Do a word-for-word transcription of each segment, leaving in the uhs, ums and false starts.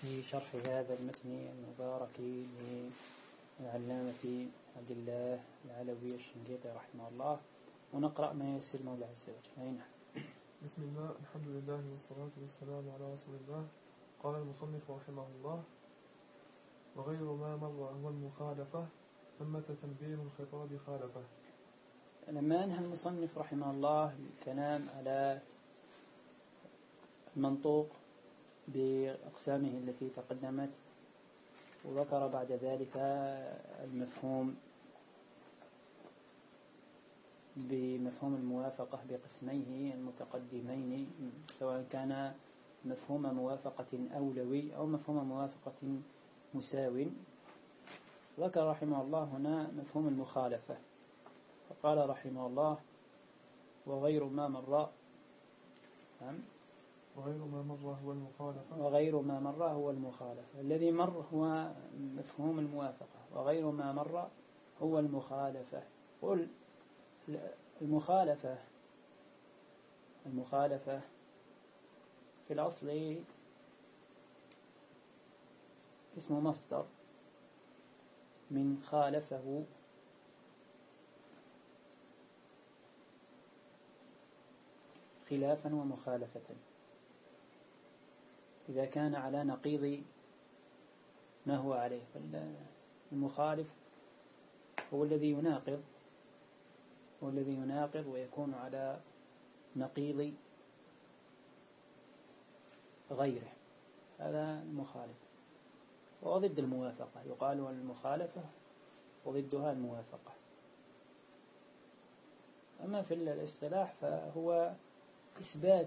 في شرح هذا المتن المبارك للعلامة عبد الله العلوي الشنقيطي رحمه الله، ونقرأ ما يسر مولى عز وجل. أين بسم الله، الحمد لله والصلاة والسلام على رسول الله. قال المصنف رحمه الله: وغير ما مر هو المخالفة، ثمة تنبيه الخطاب خالفه. لما أنهى المصنف رحمه الله الكلام على المنطوق بأقسامه التي تقدمت، وذكر بعد ذلك المفهوم بمفهوم الموافقة بقسميه المتقدمين، سواء كان مفهوم موافقة أولوي أو مفهوم موافقة مساو. ذكر رحمه الله هنا مفهوم المخالفة، فقال رحمه الله: وغير ما مر وغير ما مر هو المخالفة وغير ما مر هو المخالفة. الذي مر هو مفهوم الموافقة، وغير ما مر هو المخالفة. قل المخالفة المخالفة في الأصل اسم مصدر من خالفه، خلافا ومخالفة، إذا كان على نقيض ما هو عليه. المخالف هو الذي يناقض هو الذي يناقض ويكون على نقيض غيره، هذا المخالف. وضد الموافقة يقال المخالفة، وضدها الموافقة. أما في الاصطلاح فهو إثبات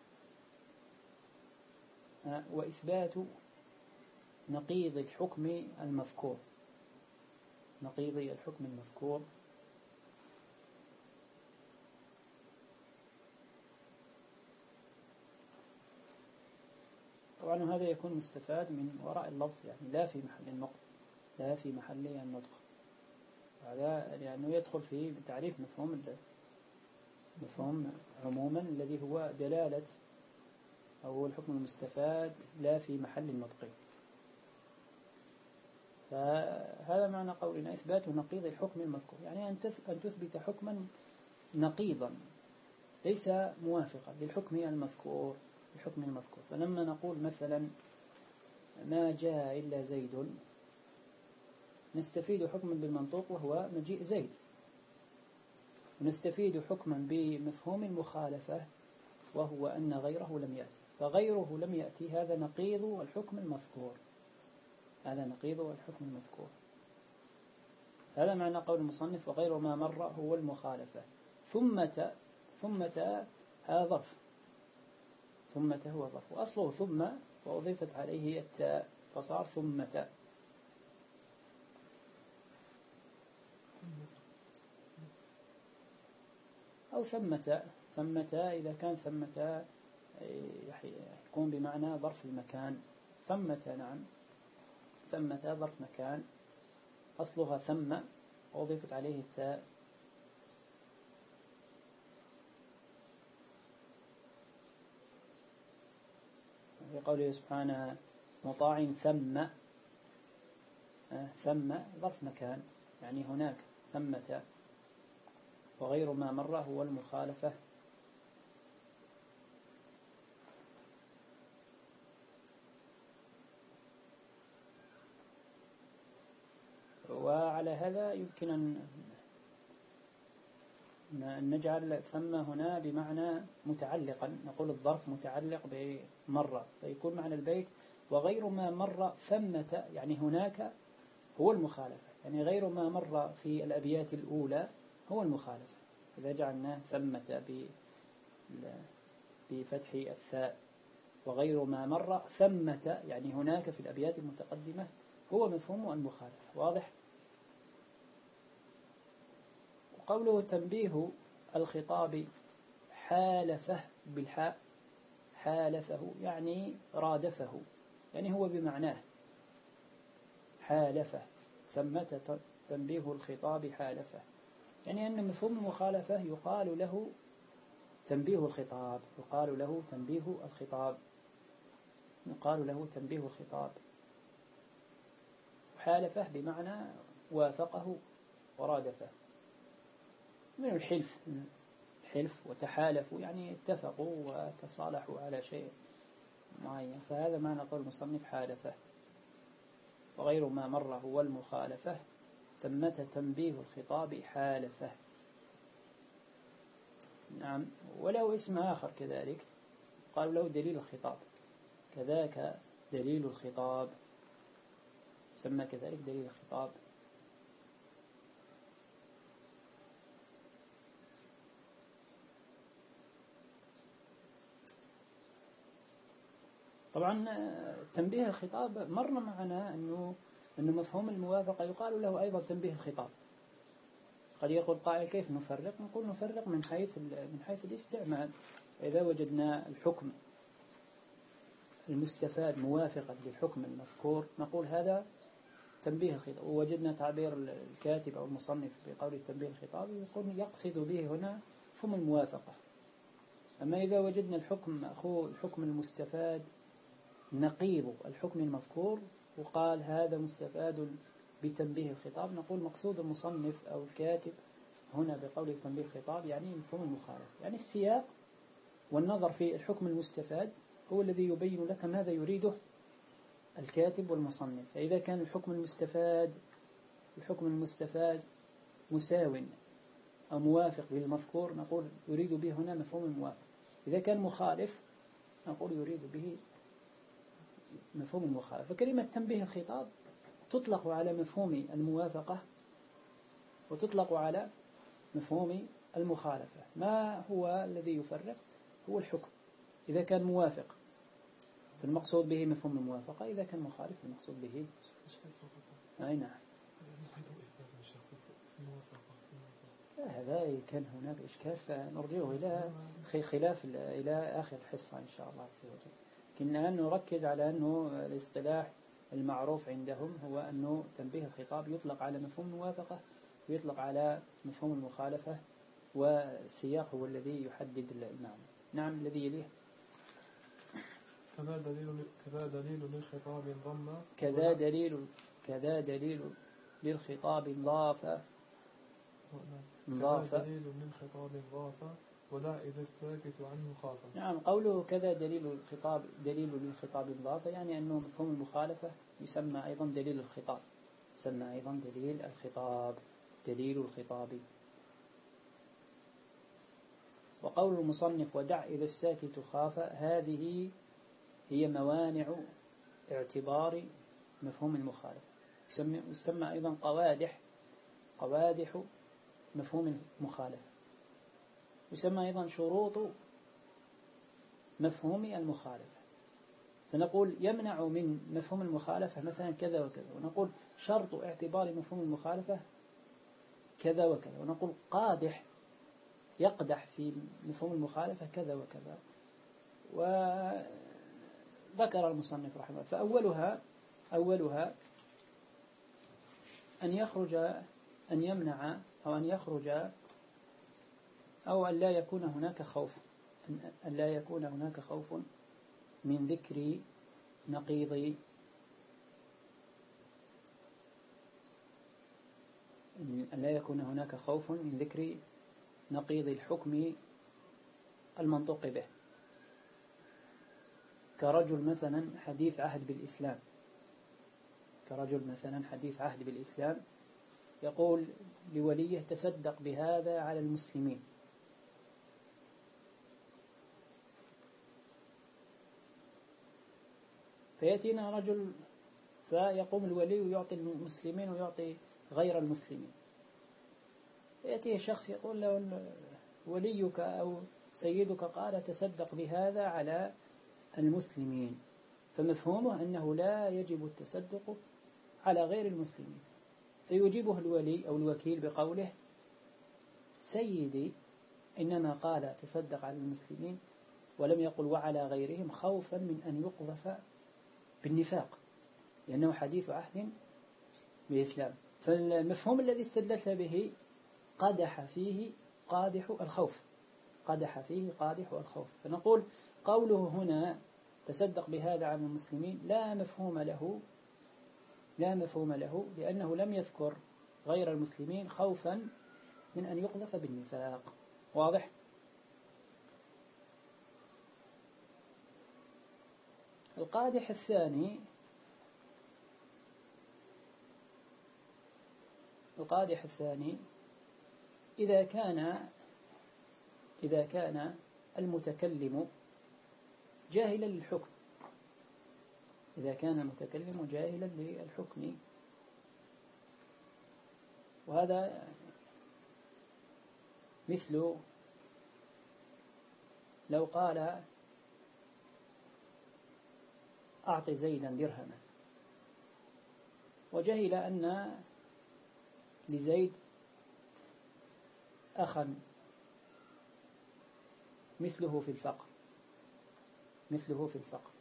وإثبات نقيض الحكم المذكور نقيض الحكم المذكور طبعا هذا يكون مستفاد من وراء اللفظ، يعني لا في محل النطق لا في محل النطق هذا لأنه يعني يدخل في تعريف مفهوم مفهوم عموما الذي هو دلالة أو الحكم المستفاد لا في محل النطق. فهذا معنى قولنا إثبات نقيض الحكم المذكور، يعني أن تثبت حكما نقيضا ليس موافقا للحكم المذكور الحكم المذكور. فلما نقول مثلا ما جاء إلا زيد، نستفيد حكما بالمنطوق وهو مجيء زيد، ونستفيد حكما بمفهوم المخالفة وهو أن غيره لم يأتي، فغيره لم يأتي هذا نقيض الحكم المذكور هذا نقيض الحكم المذكور. هذا معنى قول المصنف: وغير ما مر هو المخالفة. ثمة ثمة هذا ظرف ثمة هو ظرف، وأصله ثم وأضيفت عليه التاء فصار ثمة. أو ثمة ثمة إذا كان ثمة يكون بمعنى ظرف المكان. ثمة نعم ثمة ظرف مكان، أصلها ثم وأضيفت عليه التاء. في قوله سبحانه: مطاع ثم ثم ظرف مكان، يعني هناك ثمة. وغير ما مر هو المخالفة. وعلى هذا يمكن أن نجعل ثم هنا بمعنى متعلقا، نقول الظرف متعلق بمرة، فيكون معنى البيت: وغير ما مر ثمة، يعني هناك هو المخالفة، يعني غير ما مر في الأبيات الأولى هو المخالفة. إذا جعلناه ثمة بفتح الثاء، وغير ما مر ثمة، يعني هناك في الأبيات المتقدمة هو مفهوم المخالفة. واضح؟ وقوله تنبيه الخطاب حالفه بالحاء، حالفه يعني رادفه، يعني هو بمعناه حالفه. ثمة تنبيه الخطاب حالفه، يعني أن مفهوم المخالفة يقال له تنبيه الخطاب يقال له تنبيه الخطاب. يقال له تنبيه الخطاب. حالفه بمعنى وافقه ورادفه، من الحلف، الحلف وتحالفوا يعني اتفقوا وتصالحوا على شيء معين، فهذا ما نقول المصنف حالفه. وغير ما مر هو المخالفة، ثمة تنبيه الخطاب حالفه. نعم. ولو اسم آخر كذلك قالوا له دليل الخطاب، كذاك دليل الخطاب، سمى كذلك دليل الخطاب. طبعا تنبيه الخطاب مر معنا أنه أنه مفهوم الموافقة يقال له أيضا تنبيه الخطاب. قد يقول قائل كيف نفرق؟ نقول نفرق من حيث من حيث الاستعمال. إذا وجدنا الحكم المستفاد موافقا للحكم المذكور نقول هذا تنبيه الخطاب، ووجدنا تعبير الكاتب أو المصنف بقول تنبيه الخطاب يقول يقصد به هنا مفهوم الموافقة. أما إذا وجدنا الحكم أخو الحكم المستفاد نقيض الحكم المذكور وقال هذا مستفاد بتنبيه الخطاب، نقول مقصود المصنف أو الكاتب هنا بقول تنبيه الخطاب يعني مفهوم المخالفة، يعني السياق والنظر في الحكم المستفاد هو الذي يبين لك ماذا يريده الكاتب والمصنف. فإذا كان الحكم المستفاد الحكم المستفاد مساو أو موافق للمذكور نقول يريد به هنا مفهوم الموافق. إذا كان مخالف نقول يريد به مفهوم المخالفة. فكلمة تنبيه الخطاب تطلق على مفهوم الموافقة وتطلق على مفهوم المخالفة. ما هو الذي يفرق؟ هو الحكم، إذا كان موافق فالمقصود به مفهوم الموافقة، إذا كان مخالف المقصود به أي نعم. هذا كان هناك إشكال فنرجعه إلى خلاف إلى آخر الحصة إن شاء الله عز وجل. كنا نركز على أنه الاصطلاح المعروف عندهم هو أنه تنبيه الخطاب يطلق على مفهوم الموافقة ويطلق على مفهوم المخالفة، والسياق هو الذي يحدد المعنى. نعم. الذي يليه كذا دليل كذا دليل للخطاب ضم كذا دليل كذا دليل للخطاب ضاف كذا دليل للخطاب ضاف ودع إذا الساكت عنه خافا. نعم. قوله كذا دليل الخطاب دليل للخطاب ضاف يعني أنه مفهوم المخالفة يسمى أيضا دليل الخطاب، يسمى أيضا دليل الخطاب دليل الخطاب. وقول المصنف ودع إذا الساكت خاف هذه هي موانع اعتبار مفهوم المخالفة، يسمى, يسمى أيضا قوادح قوادح مفهوم المخالفة، يسمى أيضا شروط مفهوم المخالفة. فنقول يمنع من مفهوم المخالفة مثلا كذا وكذا، ونقول شرط اعتبار مفهوم المخالفة كذا وكذا، ونقول قادح يقدح في مفهوم المخالفة كذا وكذا. وذكر المصنف رحمه الله فأولها أولها أن يخرج أن يمنع أو أن يخرج أو أن لا يكون هناك خوف أن لا يكون هناك خوف من ذكر نقيض أن لا يكون هناك خوف من ذكر نقيض الحكم المنطوق به، كرجل مثلا حديث عهد بالإسلام كرجل مثلا حديث عهد بالإسلام يقول لوليه تصدق بهذا على المسلمين، فيأتينا رجل فيقوم الولي ويعطي المسلمين ويعطي غير المسلمين، يأتيه شخص يقول له وليك أو سيدك قال تصدق بهذا على المسلمين، فمفهومه أنه لا يجب التصدق على غير المسلمين، فيجيبه الولي أو الوكيل بقوله سيدي إنما قال تصدق على المسلمين ولم يقل وعلى غيرهم خوفا من أن يقذف بالنفاق لأنه حديث عهد بالإسلام. فالمفهوم الذي استدلت به قدح فيه قادح الخوف قدح فيه قادح الخوف. فنقول قوله هنا تصدق بهذا عن المسلمين لا مفهوم له لا مفهوم له لأنه لم يذكر غير المسلمين خوفا من أن يقذف بالنفاق. واضح؟ القادح الثاني القادح الثاني إذا كان إذا كان المتكلم جاهلا للحكم إذا كان المتكلم جاهلا للحكم وهذا مثل لو قال أعطي زيدا درهما وجهل أن لزيد أخا مثله في الفقر مثله في الفقر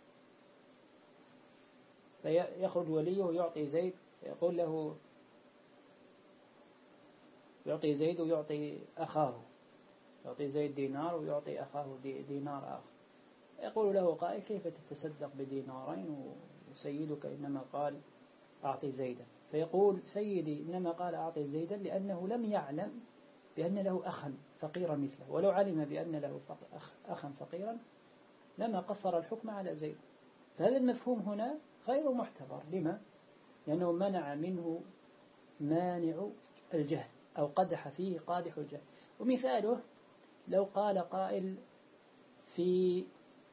فيخرج وليه يعطي زيد يقول له يعطي زيد ويعطي أخاه يعطي زيد دينار ويعطي أخاه دينار آخر. يقول له قائل كيف تتصدق بدينارين وسيدك إنما قال أعطي زيدا؟ فيقول سيدي إنما قال أعطي زيدا لأنه لم يعلم بأن له أخا فقيرا مثله، ولو علم بأن له أخا فقيرا لما قصر الحكم على زيد. فهذا المفهوم هنا غير معتبر. لما؟ لأنه منع منه مانع الجهل أو قدح فيه قادح الجهل. ومثاله لو قال قائل في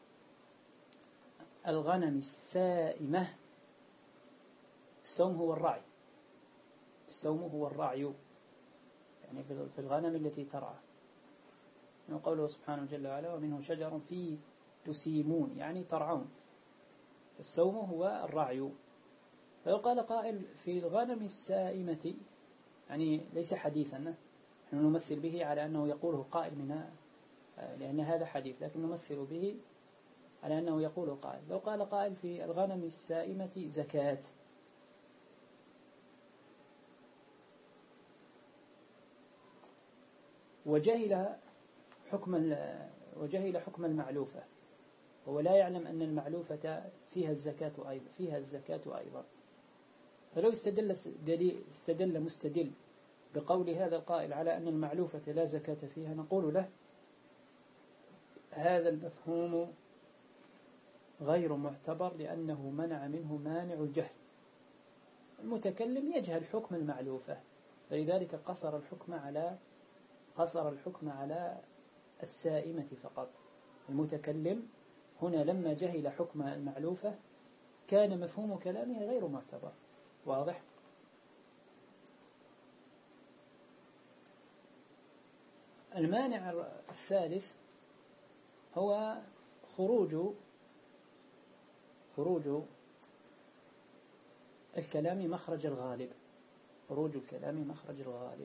الغنم السائمة السوم هو الرعي السوم هو الرعي يعني في الغنم التي ترعى، يعني قوله سبحانه جل وعلا ومنه شجر فيه تسيمون يعني ترعون، السوم هو الرعي. فلو قال قائل في الغنم السائمة يعني ليس حديثا نحن نمثل به على أنه يقوله قائل منها لأن هذا حديث، لكن نمثل به على أنه يقول قائل. لو قال قائل في الغنم السائمة زكاة وجهل حكم وجهل حكم المعلوفة هو لا يعلم أن المعلوفة فيها الزكاة أيضا فيها الزكاة أيضا فلو استدل استدل مستدل بقول هذا القائل على أن المعلوفة لا زكاة فيها نقول له هذا المفهوم غير معتبر لأنه منع منه مانع الجهل. المتكلم يجهل حكم المعلوفة فلذلك قصر الحكم على قصر الحكم على السائمة فقط. المتكلم هنا لما جهل حكم المعلوفة كان مفهوم كلامه غير معتبر. واضح؟ المانع الثالث هو خروج خروج الكلام مخرج الغالب خروج الكلام مخرج الغالب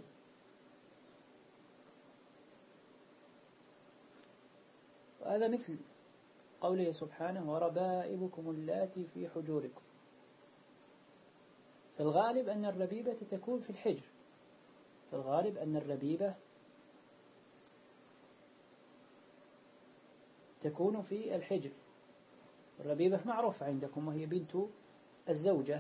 وهذا مثل قوله سبحانه وربائبكم اللاتي في حجوركم. فالغالب أن الربيبة تكون في الحجر فالغالب أن الربيبة تكون في الحجر. الربيبة معروفة عندكم وهي بنت الزوجة،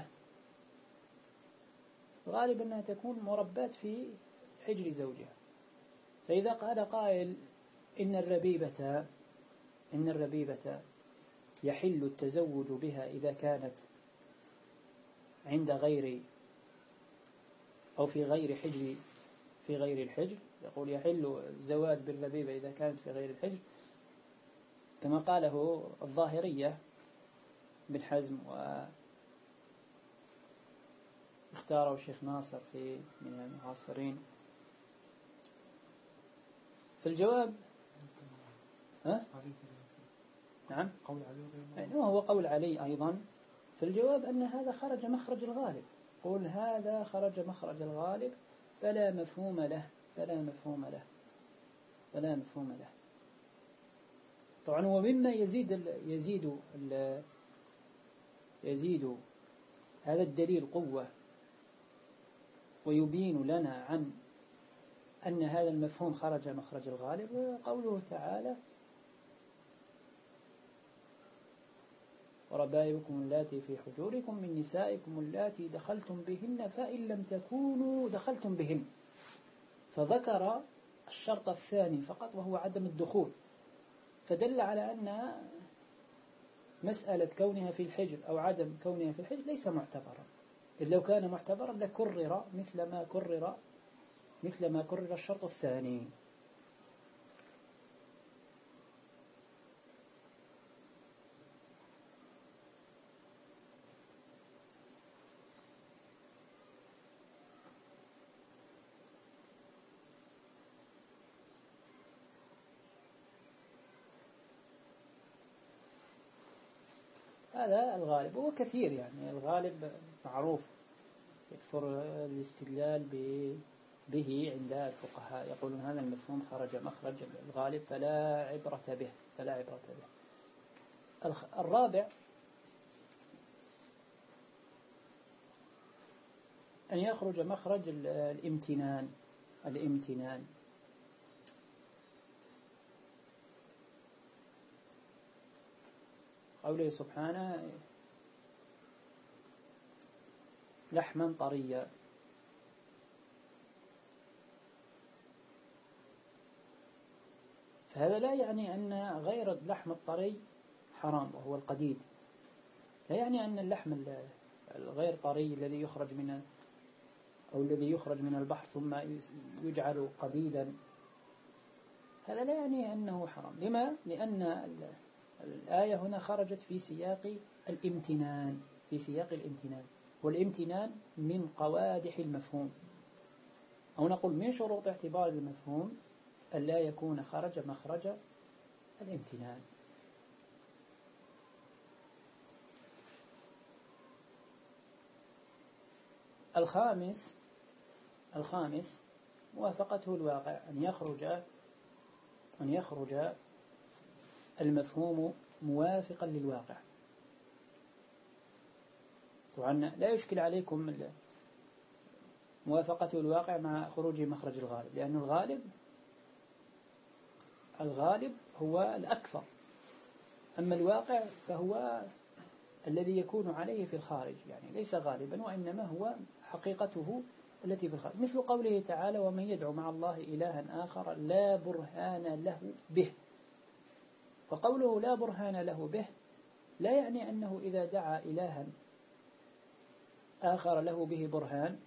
غالب أنها تكون مربات في حجر زوجها. فإذا قال قائل إن الربيبة إن الربيبة يحل التزوج بها إذا كانت عند غير أو في غير حجر في غير الحجر، يقول يحل الزواج بالربيبة إذا كانت في غير الحجر كما قاله الظاهرية بن حزم واختاره الشيخ ناصر في من المعاصرين. في الجواب ها؟ نعم قول علي يعني هو قول علي أيضا. في الجواب أن هذا خرج مخرج الغالب قول هذا خرج مخرج الغالب فلا مفهوم له فلا مفهوم له فلا مفهوم له. طبعا ومما يزيد ال يزيد ال يزيد هذا الدليل قوة ويبين لنا عن أن هذا المفهوم خرج مخرج الغالب قوله تعالى وربائبكم اللاتي في حجوركم من نسائكم اللاتي دخلتم بهن فإن لم تكونوا دخلتم بهن، فذكر الشرط الثاني فقط وهو عدم الدخول، فدل على أن مسألة كونها في الحجر أو عدم كونها في الحجر ليس معتبرا، إذ لو كان معتبرا لكرر مثل ما كرر مثل ما كرر الشرط الثاني. هذا الغالب، هو كثير يعني الغالب معروف، يكثر الاستدلال به عند الفقهاء، يقولون هذا المفهوم خرج مخرج الغالب فلا عبرة به فلا عبرة به. الرابع أن يخرج مخرج الامتنان الامتنان قوله سبحانه لحما طريا، فهذا لا يعني أن غير اللحم الطري حرام وهو القديد، لا يعني أن اللحم الغير طري الذي يخرج من أو الذي يخرج من البحر ثم يجعل قديدا هذا لا يعني أنه حرام. لما؟ لأن الآية هنا خرجت في سياق الامتنان في سياق الامتنان والامتنان من قوادح المفهوم، أو نقول من شروط اعتبار المفهوم ألا يكون خرج مخرج الامتنان. الخامس الخامس موافقته الواقع، أن يخرج أن يخرج المفهوم موافقا للواقع. طبعا لا يشكل عليكم موافقته الواقع مع خروج مخرج الغالب، لأن الغالب الغالب هو الأكثر، أما الواقع فهو الذي يكون عليه في الخارج، يعني ليس غالبا وإنما هو حقيقته التي في الخارج، مثل قوله تعالى ومن يدعو مع الله إلها آخر لا برهان له به. فقوله لا برهان له به لا يعني أنه إذا دعا إلها آخر له به برهان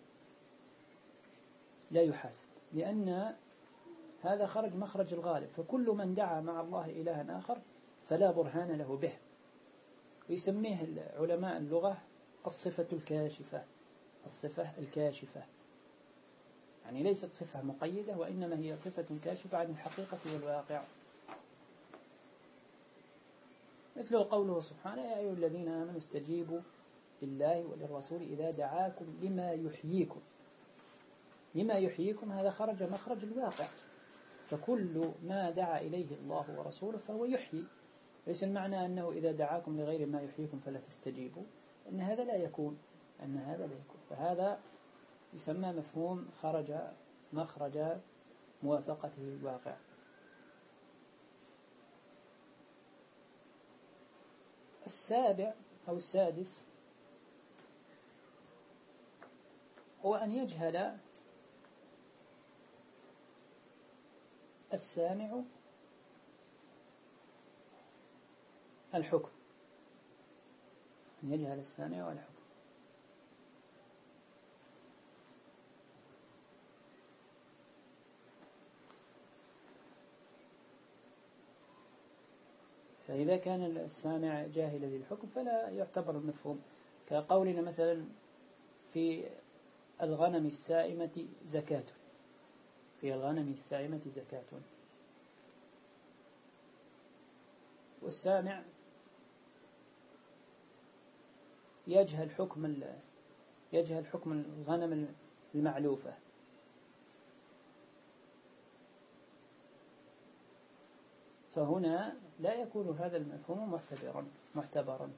لا يحاسب، لأن هذا خرج مخرج الغالب، فكل من دعا مع الله إلها آخر فلا برهان له به، ويسميه علماء اللغة الصفة الكاشفة الصفة الكاشفة يعني ليست صفة مقيدة وإنما هي صفة كاشفة عن الحقيقة والواقع، مثل قوله سبحانه يا أيها الذين آمنوا استجيبوا لله وللرسول إذا دعاكم لما يحييكم. لما يحييكم هذا خرج مخرج الواقع، فكل ما دعا إليه الله ورسوله فهو يحيي، ليس المعنى أنه إذا دعاكم لغير ما يحييكم فلا تستجيبوا، أن هذا لا يكون أن هذا لا يكون فهذا يسمى مفهوم خرج مخرج موافقته الواقع. السابع أو السادس هو أن يجهل السامع الحكم أن يجهل السامع الحكم فإذا كان السامع جاهلا للحكم فلا يعتبر المفهوم، كقولنا مثلا في الغنم السائمة زكاة في الغنم السائمة زكاة، والسامع يجهل حكم يجهل حكم الغنم المعلوفة، فهنا لا يكون هذا المفهوم معتبرا معتبرا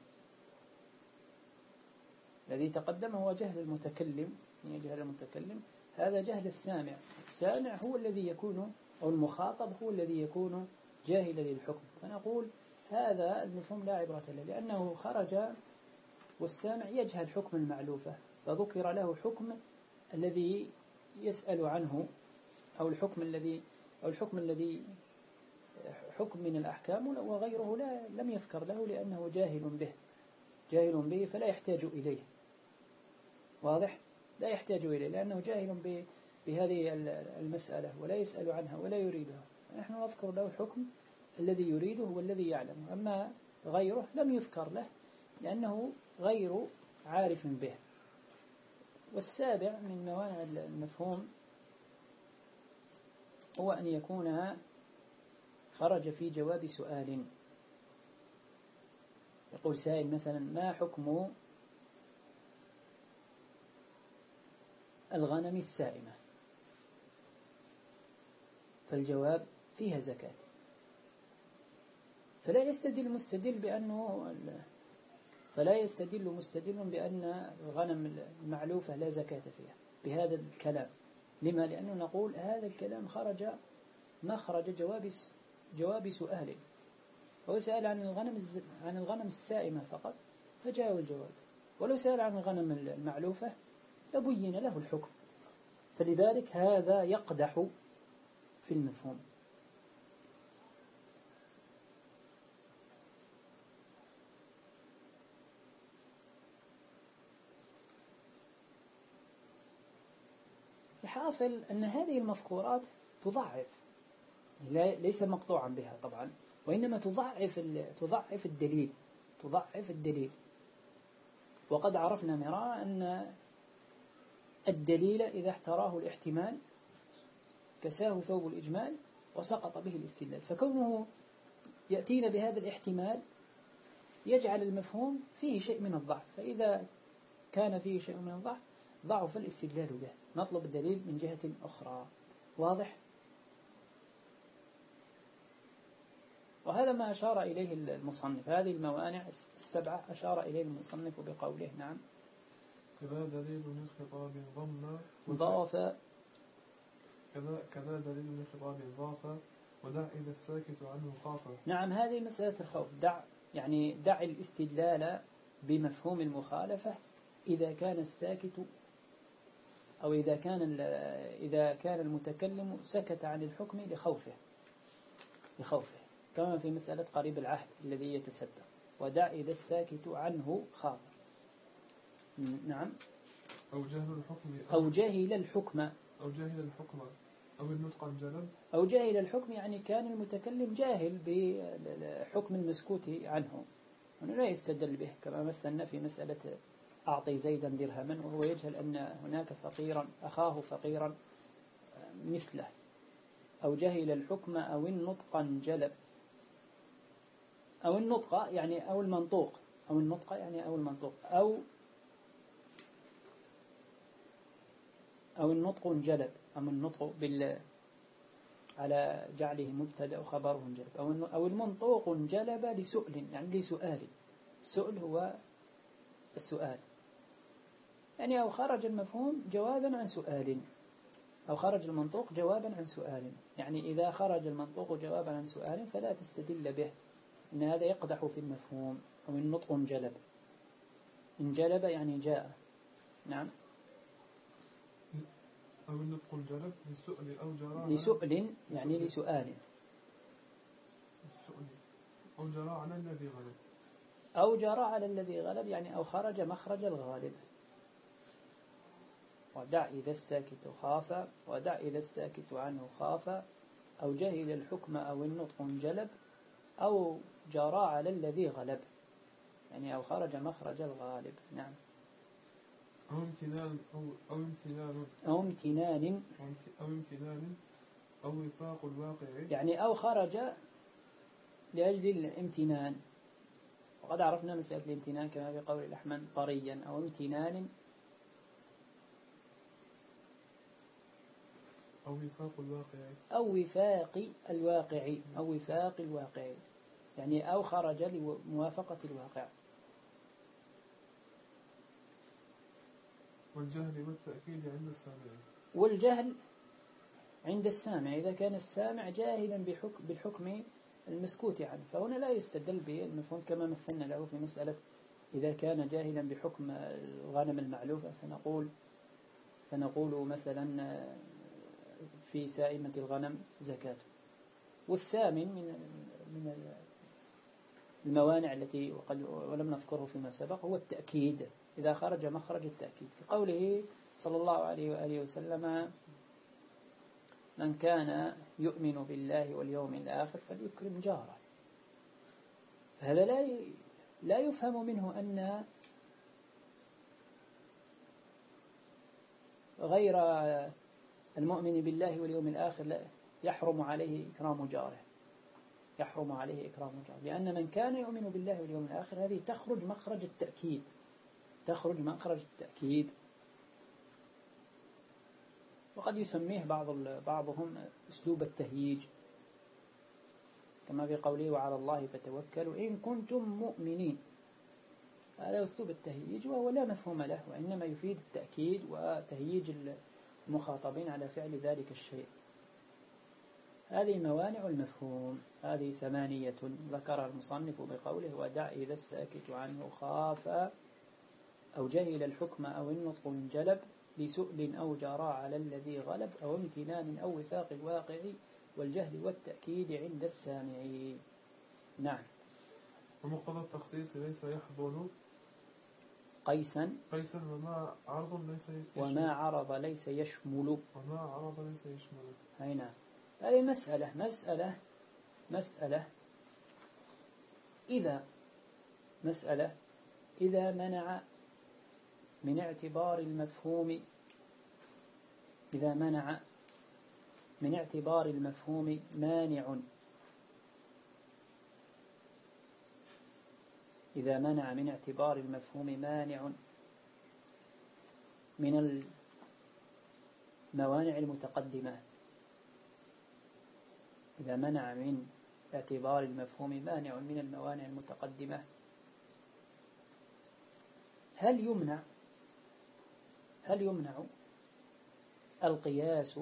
الذي تقدم هو جهل المتكلم، يجهل المتكلم هذا جهل السامع، السامع هو الذي يكون أو المخاطب هو الذي يكون جاهلا للحكم، فنقول هذا المفهوم لا عبرة له، لأنه خرج والسامع يجهل حكم المعلوفة، فذكر له حكم الذي يسأل عنه، أو الحكم الذي أو الحكم الذي حكم من الأحكام، وغيره لا لم يذكر له لأنه جاهل به جاهل به فلا يحتاج إليه. واضح؟ لا يحتاج إليه لأنه جاهل بهذه المسألة ولا يسأل عنها ولا يريدها. نحن نذكر له الحكم الذي يريده والذي يعلمه، أما غيره لم يذكر له لأنه غير عارف به. والسابع من موانع المفهوم هو أن يكون خرج في جواب سؤال. يقول سائل مثلا: ما حكم الغنم السائمة؟ فالجواب: فيها زكاة. فلا يستدل مستدل بأنه فلا يستدل مستدل بأن الغنم المعلوفة لا زكاة فيها بهذا الكلام. لما؟ لأنه نقول هذا الكلام خرج مخرج جواب جواب سؤال، هو سأل عن الغنم عن الغنم السائمة فقط فجاء الجواب، ولو سأل عن الغنم المعلوفة لبين له الحكم. فلذلك هذا يقدح في المفهوم. الحاصل أن هذه المذكورات تضعف، ليس مقطوعا بها طبعا، وإنما تضعف تضعف الدليل تضعف الدليل وقد عرفنا مرارا أن الدليل إذا احتراه الاحتمال كساه ثوب الإجمال وسقط به الاستدلال. فكونه يأتينا بهذا الاحتمال يجعل المفهوم فيه شيء من الضعف، فإذا كان فيه شيء من الضعف ضعف الاستدلال به، نطلب الدليل من جهة أخرى. واضح؟ وهذا ما أشار إليه المصنف، هذه الموانع السبعة أشار إليه المصنف بقوله: نعم كذا دليل من خطاب ضم ضاف كذا كذا دليل من خطاب ضاف ودع إذا الساكت عنه خاف. نعم، هذه مسألة الخوف. دع يعني دع الاستدلال بمفهوم المخالفة إذا كان الساكت أو إذا كان إذا كان المتكلم سكت عن الحكم لخوفه لخوفه كما في مسألة قريب العهد الذي يتستر. ودع إذا الساكت عنه خاف. نعم. أو جهل الحكم أو جهل الحكم أو جهل الحكم أو النطق انجلب. أو جهل الحكم يعني كان المتكلم جاهل بحكم المسكوت عنه، أنه لا يستدل به، كما مثلنا في مسألة أعطي زيدا درهما وهو يجهل أن هناك فقيرا أخاه فقيرا مثله. أو جهل الحكم أو النطق انجلب. أو النطق يعني أو المنطوق أو النطق يعني أو المنطوق أو أو النطق انجلب. أو النطق بال على جعله مبتدأ وخبره انجلب. أو أو المنطوق انجلب لسؤل يعني لسؤال. السؤل هو السؤال يعني أو خرج المفهوم جوابا عن سؤال، أو خرج المنطوق جوابا عن سؤال. يعني إذا خرج المنطوق جوابا عن سؤال فلا تستدل به، إن هذا يقدح في المفهوم. أو النطق انجلب. انجلب يعني جاء. نعم. أو النطق انجلب لسؤل أو جرى لسؤل يعني لسؤال. أو جرى على الذي غلب. أو جرى على الذي غلب يعني أو خرج مخرج الغالب. ودع إذا الساكت خاف. ودع إذا الساكت عنه خاف. أو جهل الحكم أو النطق انجلب. أو جرى على الذي غلب يعني أو خرج مخرج الغالب. نعم. أو امتنان أو أو امتنان أو امتنان أو امتنان أو وفاق الواقع يعني أو خرج لأجل الامتنان. وقد عرفنا مسألة الامتنان كما في قول الأحمد طريا. أو امتنان أو وفاق الواقع أو وفاق الواقع أو وفاق الواقع يعني أو خرج لموافقة الواقع. والجهل والتأكيد عند السامع. والجهل عند السامع إذا كان السامع جاهلا بحكم بالحكم المسكوت عنه. فهنا لا يستدل بالمفهوم كما مثلنا له في مسألة إذا كان جاهلا بحكم الغنم المعلوفة فنقول فنقول مثلا في سائمة الغنم زكاة. والثامن من من الموانع التي وقد ولم نذكره فيما سبق هو التأكيد، إذا خرج مخرج التأكيد، في قوله صلى الله عليه وآله وسلم: من كان يؤمن بالله واليوم الآخر فليكرم جاره. فهذا لا لا يفهم منه أن غير المؤمن بالله واليوم الآخر لا يحرم عليه إكرام جاره، يحرم عليه إكرام جاره، لأن من كان يؤمن بالله واليوم الآخر هذه تخرج مخرج التأكيد، تخرج مخرج التأكيد. وقد يسميه بعض بعضهم أسلوب التهييج، كما في قوله: وعلى الله فتوكلوا إن كنتم مؤمنين. هذا أسلوب التهييج وهو لا مفهوم له، وإنما يفيد التأكيد وتهييج المخاطبين على فعل ذلك الشيء. هذه موانع المفهوم، هذه ثمانية ذكرها المصنف بقوله: ودع إذا الساكت عنه خاف أو جهل الحكم أو النطق انجلب لسؤل أو جرى على الذي غلب أو امتنان أو وفاق الواقع والجهل والتأكيد عند السامعين. نعم. ومقتضى التخصيص ليس يحضن قيسا قيسا وما عرض ليس يشمل وما عرض ليس يشمل وما عرض ليس يشمل. أي نعم. هذه مسألة مسألة مسألة إذا مسألة إذا منع من اعتبار المفهوم إذا منع من اعتبار المفهوم مانع إذا منع من اعتبار المفهوم مانع من الموانع المتقدمة إذا منع من اعتبار المفهوم مانع من الموانع المتقدمة هل يمنع هل يمنع القياس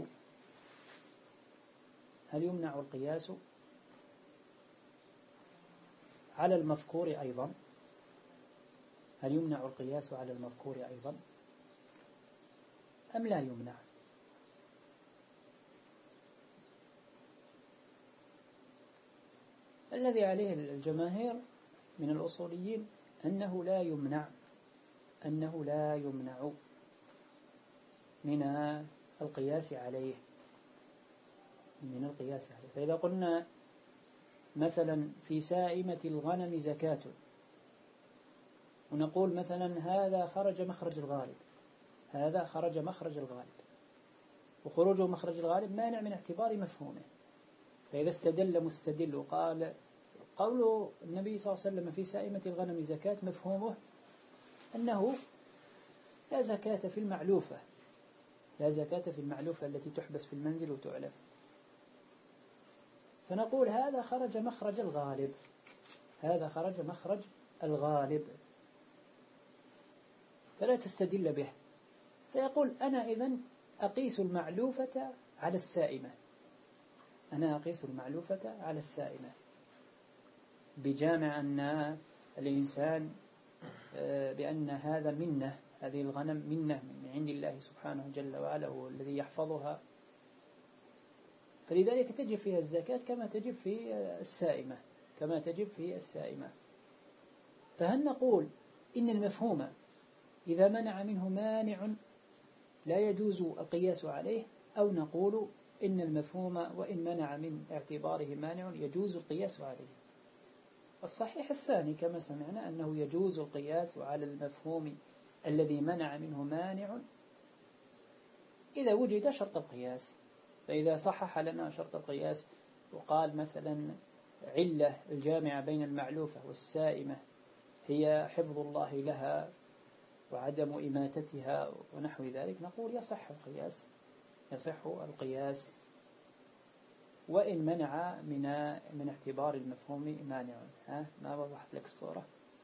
هل يمنع القياس على المذكور أيضا هل يمنع القياس على المذكور أيضا أم لا يمنع؟ الذي عليه الجماهير من الأصوليين أنه لا يمنع أنه لا يمنع من القياس عليه من القياس عليه. فإذا قلنا مثلا في سائمة الغنم زكاة ونقول مثلا هذا خرج مخرج الغالب هذا خرج مخرج الغالب وخروجه مخرج الغالب مانع من اعتبار مفهومه. فإذا استدل مستدل وقال قول النبي صلى الله عليه وسلم في سائمة الغنم زكاة مفهومه أنه لا زكاة في المعلوفة لا زكاة في المعلوفة التي تحبس في المنزل وتعلم، فنقول هذا خرج مخرج الغالب هذا خرج مخرج الغالب فلا تستدل به. فيقول أنا إذن أقيس المعلوفة على السائمة أنا أقيس المعلوفة على السائمة بجامع أن الإنسان بأن هذا منه هذه الغنم منه من عند الله سبحانه جل وعلا هو الذي يحفظها، فلذلك تجب فيها الزكاة كما تجب في السائمة كما تجب في السائمة. فهل نقول إن المفهوم إذا منع منه مانع لا يجوز القياس عليه، أو نقول إن المفهوم وإن منع من اعتباره مانع يجوز القياس عليه؟ الصحيح الثاني كما سمعنا أنه يجوز القياس على المفهوم الذي منع منه مانع إذا وجد شرط القياس. فإذا صحح لنا شرط القياس وقال مثلا علة الجامعة بين المعلوفة والسائمة هي حفظ الله لها وعدم إماتتها ونحو ذلك، نقول يصح القياس يصح القياس وإن منع من من اعتبار المفهوم مانع. ها ما وضحت لك الصورة؟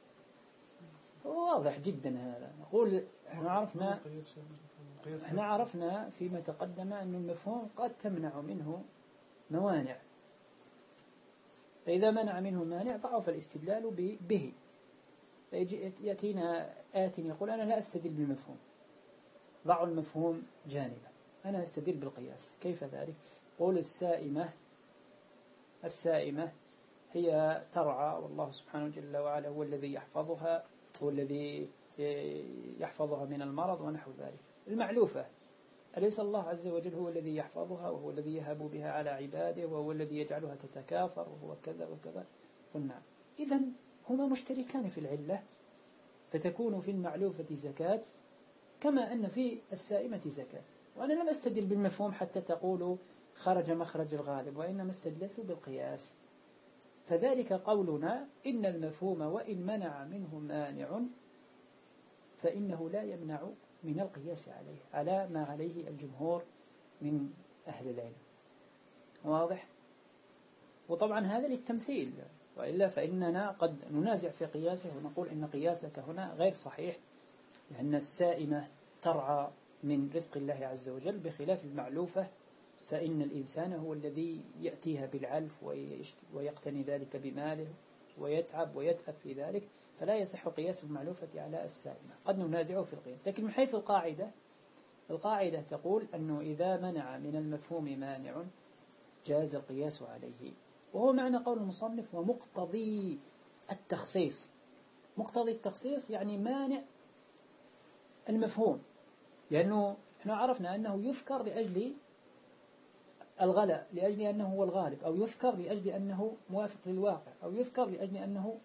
واضح جدا هذا. نقول احنا عرفنا احنا عرفنا فيما تقدم أن المفهوم قد تمنع منه موانع، فإذا منع منه مانع ضعف الاستدلال به. يأتينا آت يقول أنا لا أستدل بالمفهوم، ضعوا المفهوم جانبا، أنا أستدل بالقياس. كيف ذلك؟ قول السائمة السائمة هي ترعى، والله سبحانه جل وعلا هو الذي يحفظها، هو الذي يحفظها من المرض ونحو ذلك. المعلوفة، أليس الله عز وجل هو الذي يحفظها، وهو الذي يهب بها على عباده، وهو الذي يجعلها تتكاثر، وهو كذا وكذا؟ قلنا إذن هما مشتركان في العلة، فتكون في المعلوفة زكاة كما أن في السائمة زكاة. وأنا لم أستدل بالمفهوم حتى تقولوا خرج مخرج الغالب، وإنما استدلت بالقياس. فذلك قولنا إن المفهوم وإن منع منه مانع فإنه لا يمنع من القياس عليه، على ما عليه الجمهور من أهل العلم. واضح؟ وطبعا هذا للتمثيل، وإلا فإننا قد ننازع في قياسه ونقول إن قياسك هنا غير صحيح، لأن السائمة ترعى من رزق الله عز وجل، بخلاف المعلوفة فإن الإنسان هو الذي يأتيها بالعلف ويقتني ذلك بماله ويتعب ويتأب في ذلك، فلا يصح قياس المعلوفة على السائمة. قد ننازعه في القياس، لكن من حيث القاعدة، القاعدة تقول أنه إذا منع من المفهوم مانع جاز القياس عليه. وهو معنى قول المصنف ومقتضي التخصيص. مقتضي التخصيص يعني مانع المفهوم، لأنه احنا عرفنا أنه يذكر لأجل الغلاء، لأجل أنه هو الغالب، أو يذكر لأجل أنه موافق للواقع، أو يذكر لأجل أنه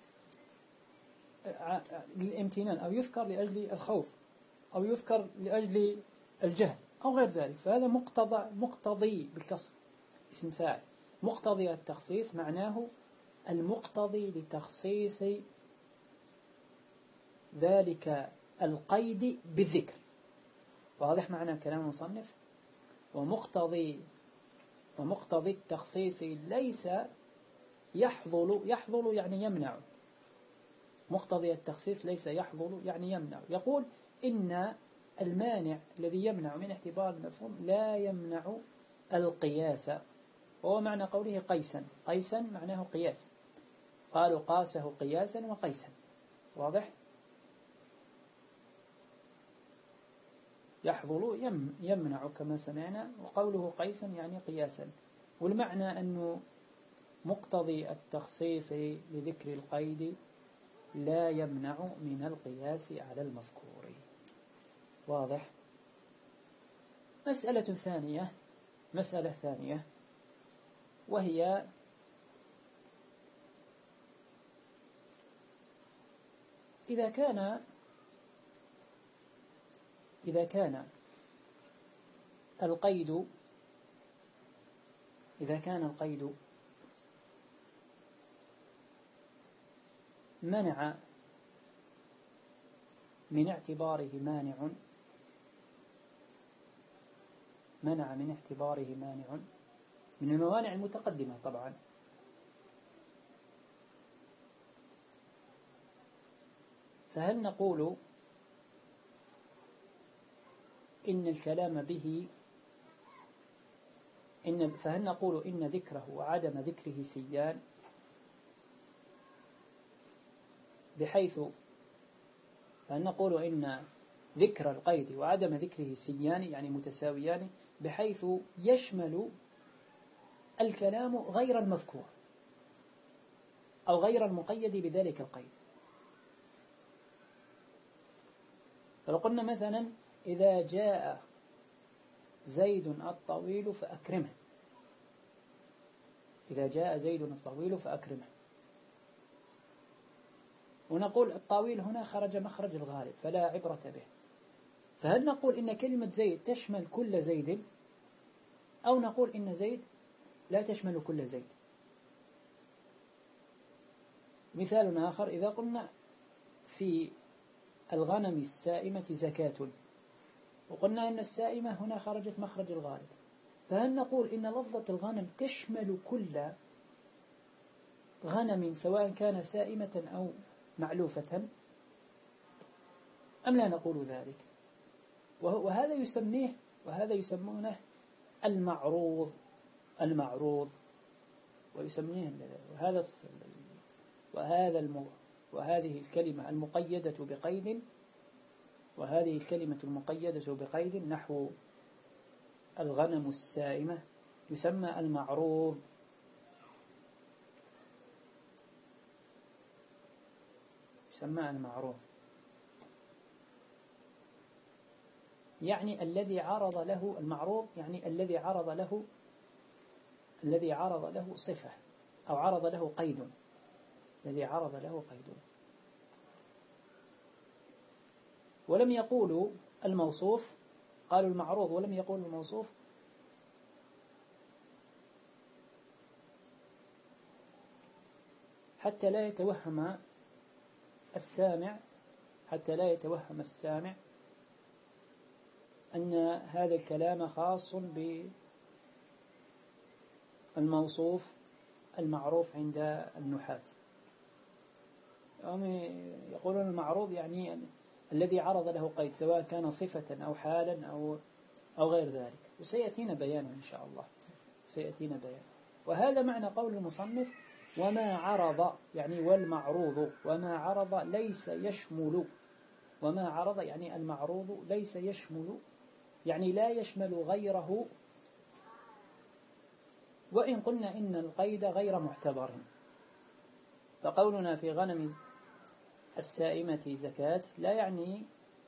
للامتنان، أو يذكر لأجل الخوف، أو يذكر لأجل الجهل أو غير ذلك. فهذا مقتضى مقتضي بالكسر اسم فاعل. مقتضي التخصيص معناه المقتضي لتخصيص ذلك القيد بالذكر. واضح معنى كلام المصنف؟ ومقتضي ومقتضي التخصيص ليس يحظل، يحظل يعني يمنع. مقتضي التخصيص ليس يحظل يعني يمنع. يقول إن المانع الذي يمنع من اعتبار المفهوم لا يمنع القياس. وهو معنى قوله قيسا. قيسا معناه قياس، قالوا قاسه قياسا وقيسا. واضح؟ يحظل يمنع كما سمعنا، وقوله قيسا يعني قياسا. والمعنى أنه مقتضي التخصيص لذكر القيد لا يمنع من القياس على المذكور. واضح؟ مسألة ثانية مسألة ثانية وهي إذا كان إذا كان القيد إذا كان القيد منع من اعتباره مانع منع من اعتباره مانع من الموانع المتقدمة طبعا، فهل نقول إن الكلام به إن فهل نقول إن ذكره وعدم ذكره سيان، بحيث فهل نقول إن ذكر القيد وعدم ذكره سيان يعني متساويان، بحيث يشمل الكلام غير المذكور أو غير المقيد بذلك القيد؟ فلو قلنا مثلا إذا جاء زيد الطويل فأكرمه، إذا جاء زيد الطويل فأكرمه، ونقول الطويل هنا خرج مخرج الغالب فلا عبرة به، فهل نقول إن كلمة زيد تشمل كل زيد، أو نقول إن زيد لا تشمل كل زيد؟ مثال آخر، إذا قلنا في الغنم السائمة زكاة، وقلنا أن السائمة هنا خرجت مخرج الغالب، فهل نقول إن لفظة الغنم تشمل كل غنم سواء كان سائمة أو معلوفة، أم لا نقول ذلك؟ وهذا يسميه وهذا يسمونه المعروض المعروض ويسميه وهذا وهذا الم وهذه الكلمة المقيدة بقيد وهذه الكلمة المقيدة بقيد نحو الغنم السائمة يسمى المعروض. يسمى المعروض يعني الذي عرض له المعروض يعني الذي عرض له الذي عرض له صفة أو عرض له قيد الذي عرض له قيد. ولم يقولوا الموصوف، قالوا المعروض ولم يقولوا الموصوف، حتى لا يتوهم السامع حتى لا يتوهم السامع أن هذا الكلام خاص بالموصوف المعروف عند النحاة. يقولون المعروض يعني الذي عرض له قيد سواء كان صفة أو حالا أو أو غير ذلك، وسيأتينا بيانه إن شاء الله سيأتينا بيانه. وهذا معنى قول المصنف وما عرض يعني والمعروض وما عرض ليس يشمل وما عرض يعني المعروض ليس يشمل يعني لا يشمل غيره، وإن قلنا إن القيد غير معتبر. فقولنا في غنم السائمة زكاة لا يعني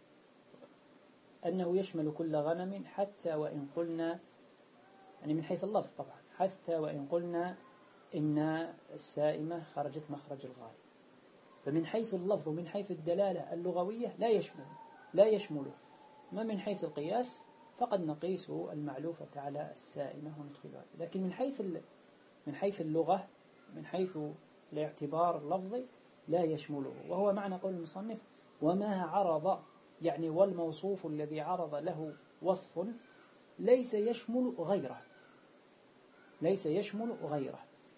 أنه يشمل كل غنم، حتى وإن قلنا يعني من حيث اللفظ طبعا، حتى وإن قلنا إن السائمة خرجت مخرج الغالب. فمن حيث اللفظ ومن حيث الدلالة اللغوية لا يشمل لا يشمله. ما من حيث القياس فقد نقيس المعلوفة على السائمة وندخلها، لكن من حيث من حيث اللغة من حيث الاعتبار اللفظي لا يشمله. وهو معنى قول المصنف وما عرض يعني والموصوف الذي عرض له وصف ليس يشمل غيره ليس يشمل غيره.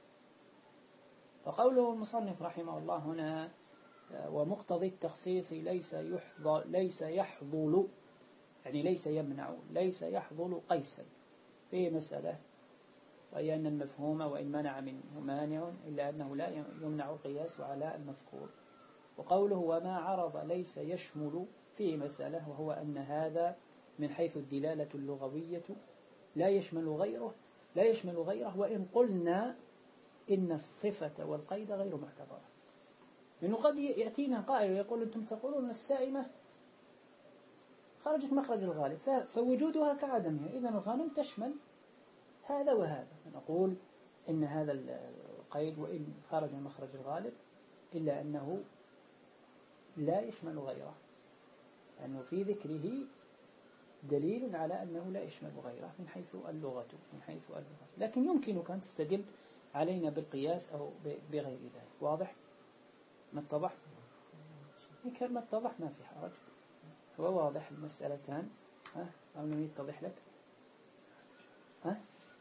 فقوله المصنف رحمه الله هنا ومقتضي التخصيص ليس يحظل ليس يحظل يعني ليس يمنع ليس يحظل قيسا فيه مسألة، وهي أن المفهوم وإن منع منه مانع إلا أنه لا يمنع القياس على المذكور. وقوله وما عرض ليس يشمل فيه مسألة، وهو أن هذا من حيث الدلالة اللغوية لا يشمل غيره لا يشمل غيره وإن قلنا إن الصفة والقيد غير معتبرة. لأنه قد يأتينا قائل ويقول أنتم تقولون السائمة خرجت مخرج الغالب فوجودها كعدمها، إذن الغنم تشمل هذا وهذا. نقول إن هذا القيد وإن خرج من مخرج الغالب إلا أنه لا يشمل غيره، لأنه في ذكره دليل على أنه لا يشمل غيره من حيث اللغة من حيث اللغة لكن يمكنك أن تستدل علينا بالقياس أو بغير ذلك. واضح؟ ما اتضح؟ ما اتضح ما في حرج، هو واضح المسألتان. ها أو لم يتضح لك؟ ها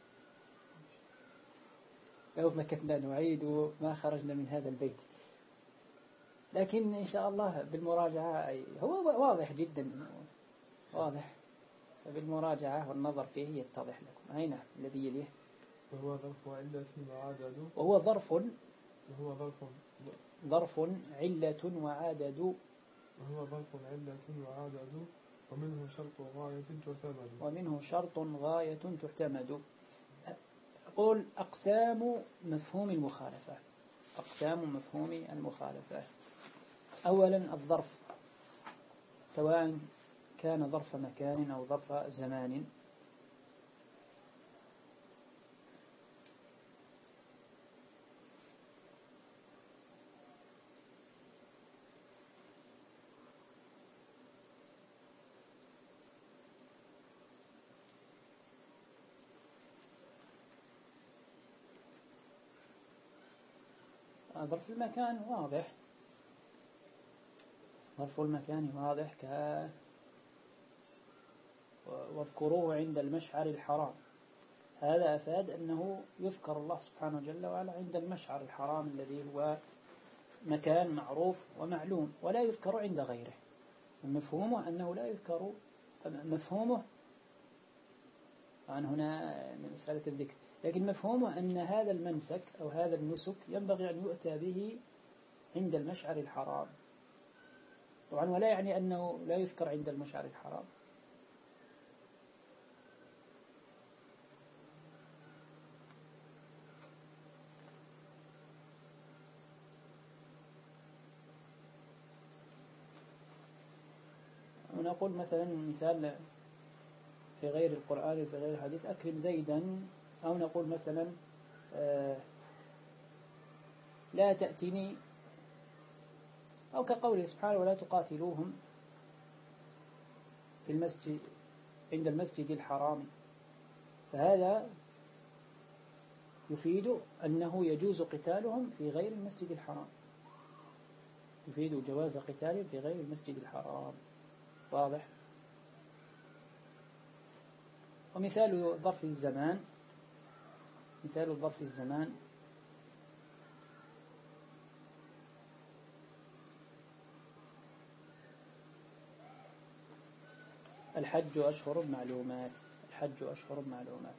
لو مكثنا نعيد وما خرجنا من هذا البيت، لكن إن شاء الله بالمراجعة هو واضح جدا واضح، فبالمراجعة والنظر فيه يتضح لكم. أين الذي يليه؟ وهو ظرف علة وعدد وهو ظرف وهو ظرف ظرف علة وعدد وهو ظرف علة وعدد ومنه شرط غاية تعتمد ومنه شرط غاية تعتمد. أقول أقسام مفهوم المخالفة أقسام مفهوم المخالفة. أولا الظرف، سواء كان ظرف مكان أو ظرف زمان. ظرف المكان واضح ظرف المكان واضح ك واذكروه عند المشعر الحرام. هذا أفاد أنه يذكر الله سبحانه جل وعلا عند المشعر الحرام الذي هو مكان معروف ومعلوم ولا يذكر عند غيره. مفهومه أنه لا يذكر مفهومه عن هنا من مسألة الذكر لكن مفهومه أن هذا المنسك أو هذا النسك ينبغي أن يؤتى به عند المشعر الحرام. طبعا ولا يعني أنه لا يذكر عند المشعر الحرام. ونقول مثلا مثال في غير القرآن وفي غير الحديث: أكرم زيدا. أو نقول مثلا آه لا تأتني، أو كقوله سبحانه: ولا تقاتلوهم في المسجد عند المسجد الحرام. فهذا يفيد أنه يجوز قتالهم في غير المسجد الحرام، يفيد جواز قتالهم في غير المسجد الحرام. واضح؟ ومثال ظرف الزمان، مثال ظرف الزمان: الحج أشهر معلومات، الحج أشهر معلومات.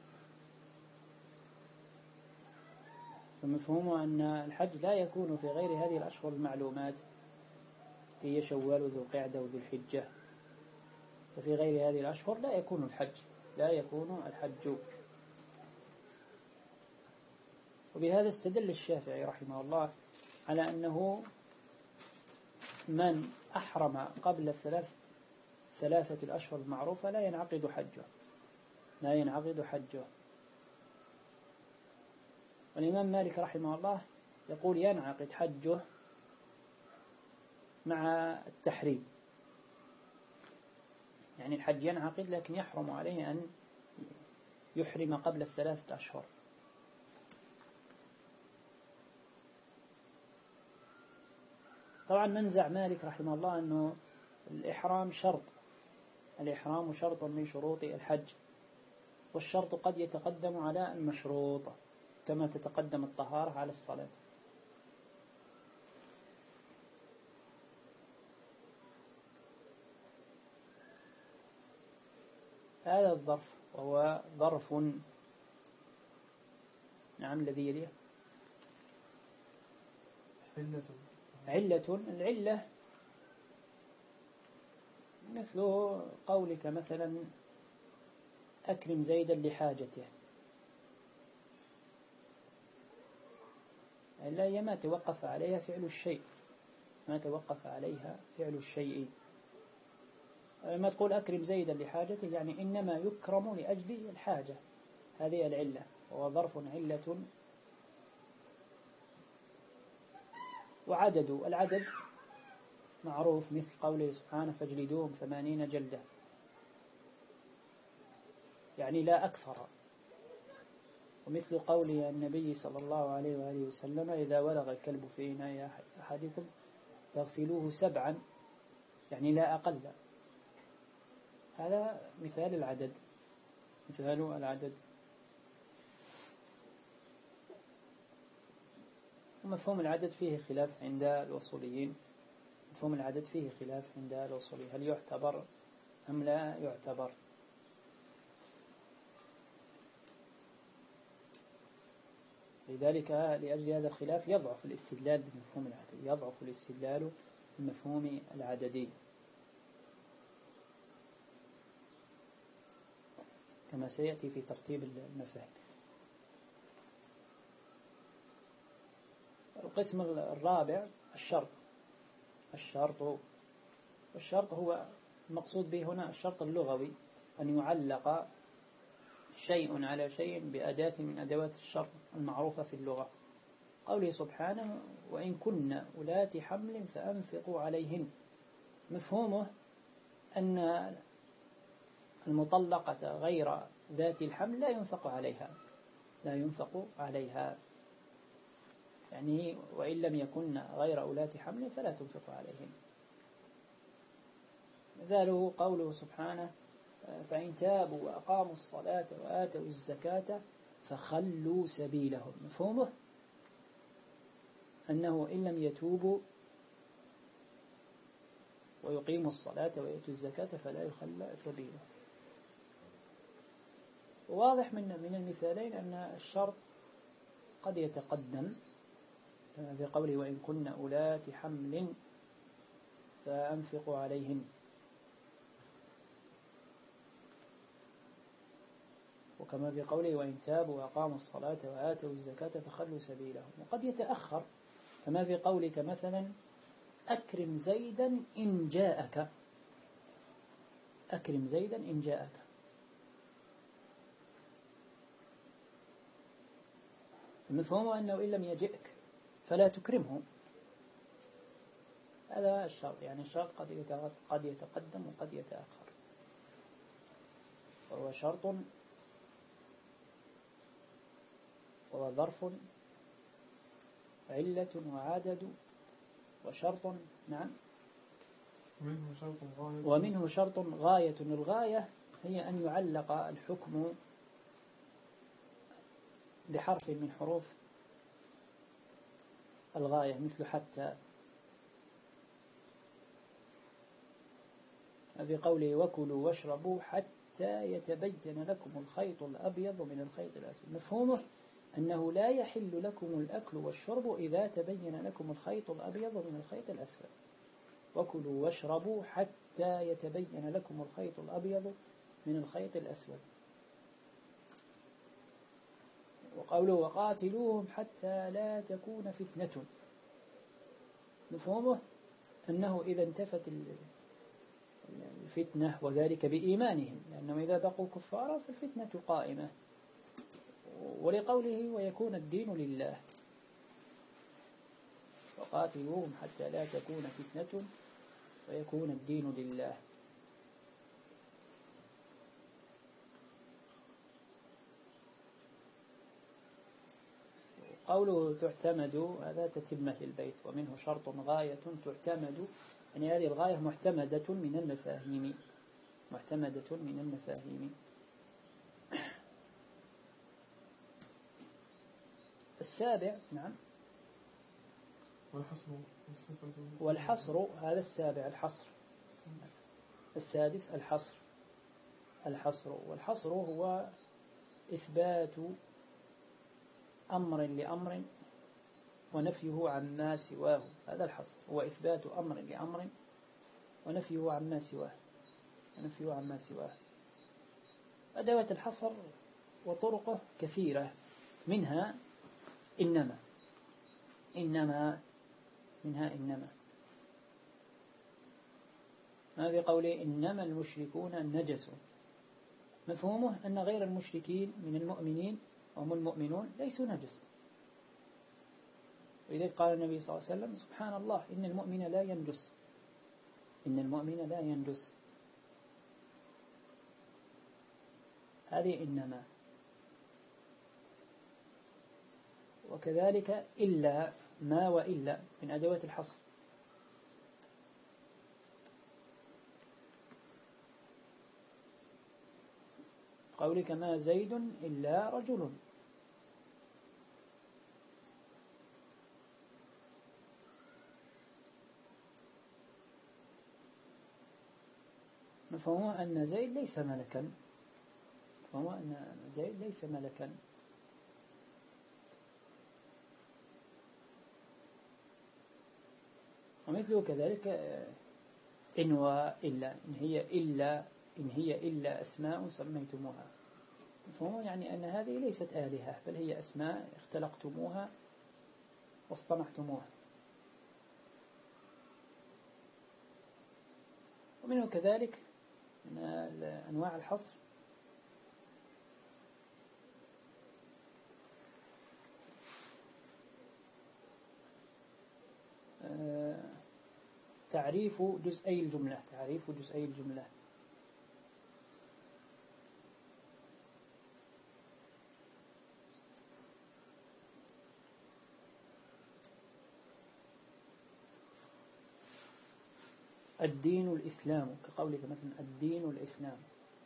فمفهوم أن الحج لا يكون في غير هذه الأشهر المعلومات، هي شوال وذو القعدة وذو الحجة. ففي غير هذه الأشهر لا يكون الحج، لا يكون الحج. وبهذا استدل الشافعي رحمه الله على أنه من أحرم قبل الثلاث ثلاثة الأشهر المعروفة لا ينعقد حجه، لا ينعقد حجه. والإمام مالك رحمه الله يقول ينعقد حجه مع التحريم، يعني الحج ينعقد لكن يحرم عليه أن يحرم قبل الثلاثة أشهر. طبعا منزع مالك رحمه الله أنه الإحرام شرط، الإحرام شرط من شروط الحج، والشرط قد يتقدم على المشروط كما تتقدم الطهارة على الصلاة. هذا الظرف وهو ظرف، نعم الذي يليه علة. علة. العلة مثل قولك مثلا: أكرم زيدا لحاجته. لا، هي ما توقف عليها فعل الشيء، ما توقف عليها فعل الشيء. ما تقول أكرم زيدا لحاجته يعني إنما يكرم لأجل الحاجة، هذه العلة، وهو ظرف علة. وعدد، العدد معروف مثل قوله سبحانه: فاجلدوهم ثمانين جلدة، يعني لا أكثر. ومثل قول النبي صلى الله عليه وآله وسلم: إذا ولغ الكلب في إناء أحدكم فاغسلوه سبعا، يعني لا أقل. هذا مثال العدد، مثال العدد. ومفهوم العدد فيه خلاف عند الوصوليين، مفهوم العدد فيه خلاف عند الوصوليين، هل يعتبر أم لا يعتبر؟ لذلك لأجل هذا الخلاف يضعف الاستدلال بمفهوم العدد، يضعف الاستدلال بمفهوم العددي كما سيأتي في ترتيب المفاهيم. القسم الرابع الشرط. الشرط والشرط هو المقصود به هنا الشرط اللغوي، أن يعلق شيء على شيء بأداة من أدوات الشرط المعروفة في اللغة. قوله سبحانه: وإن كن أولات حمل فأنفقوا عليهن. مفهومه أن المطلقة غير ذات الحمل لا ينفق عليها، لا ينفق عليها، يعني وإن لم يكن غير أولات حمل فلا تنفق عليهن. مثاله قوله سبحانه: فإن تابوا وأقاموا الصلاة وآتوا الزكاة فخلوا سبيلهم. مفهومه أنه إن لم يتوبوا ويقيموا الصلاة ويأتوا الزكاة فلا يخلى سبيله. واضح من من المثالين أن الشرط قد يتقدم في قوله وإن كن أولات حمل فأنفقوا عليهن، وكما في قوله وإن تابوا وأقاموا الصلاة وآتوا الزكاة فخلوا سبيلهم. وقد يتأخر كما في قولك مثلا أكرم زيدا إن جاءك، أكرم زيدا إن جاءك، المفهوم أنه إن لم يجئك فلا تكرمه. هذا الشرط، يعني الشرط قد يتقدم وقد يتأخر، وهو شرط وهو ظرف علة وعدد وشرط. نعم. ومنه شرط غاية ومنه شرط غاية. الغاية هي أن يعلق الحكم بحرف من حروف الغاية مثل حتى، في قوله وكلوا واشربوا حتى يتبين لكم الخيط الأبيض من الخيط الأسود. مفهومه أنه لا يحل لكم الأكل والشرب إذا تبين لكم الخيط الأبيض من الخيط الأسود. وكلوا واشربوا حتى يتبين لكم الخيط الأبيض من الخيط الأسود. وقوله وقاتلوهم حتى لا تكون فتنة، مفهومه أنه إذا انتفت الفتنة وذلك بإيمانهم، لأنهم إذا بقوا كفارا فالفتنة قائمة. ولقوله ويكون الدين لله، وقاتلوهم حتى لا تكون فتنة ويكون الدين لله. قوله تعتمد، هذا تتمة للبيت. ومنه شرط غاية تعتمد، يعني هذه الغاية معتمدة من المفاهيم، معتمدة من المفاهيم. السابع. نعم. والحصر والحصر، هذا السابع الحصر. السادس الحصر. الحصر والحصر هو إثبات أمر لأمر ونفيه عما سواه. هذا الحصر هو إثبات أمر لأمر ونفيه عما سواه، ونفيه عما سواه. أدوات الحصر وطرقه كثيرة، منها إنما، إنما منها إنما ما في قوله إنما المشركون نجس، مفهومه أن غير المشركين من المؤمنين وهم المؤمنون ليسوا نجس. وإذا قال النبي صلى الله عليه وسلم سبحان الله إن المؤمن لا ينجس، إن المؤمن لا ينجس. هذه إنما. وكذلك إلا، ما وإلا من أدوات الحصر. قولك ما زيد إلا رجل، فهو أن زيد ليس ملكا، فهو أن زيد ليس ملكا. ومثله كذلك إن وإلا، إن هي إلا، إن هي إلا أسماء سميتموها، فهو يعني أن هذه ليست آلهة بل هي أسماء اختلقتموها واصطنعتموها. ومنه كذلك من أنواع الحصر تعريف جزئي الجملة، تعريف جزئي الجملة. الدين الإسلام، كقولك مثلا الدين الإسلام،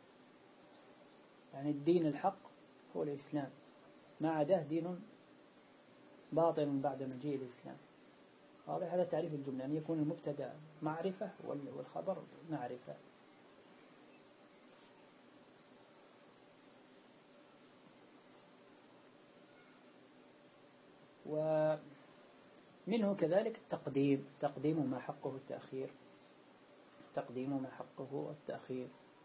يعني الدين الحق هو الإسلام، ما عداه دين باطل بعد مجيء الإسلام. هذا تعريف الجملة، أن يكون المبتدأ معرفة والخبر معرفة. منه كذلك التقديم، تقديم ما حقه التأخير، تقديم ما حقه التأخير.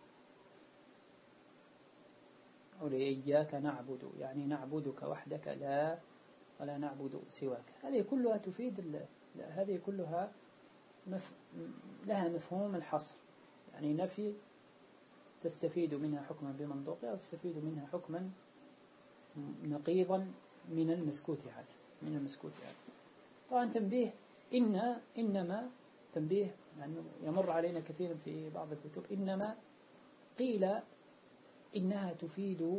ولإياك نعبد يعني نعبدك وحدك لا ولا نعبد سواك. هذه كلها تفيد، هذه كلها مف... لها مفهوم الحصر، يعني نفي تستفيد منها حكما بمنطوقها، تستفيد منها حكما نقيضا من المسكوت عنه، من المسكوت عنه. طبعا تنبيه إن إنما تنبيه يعني يمر علينا كثيرا في بعض الكتب، إنما قيل إنها تفيد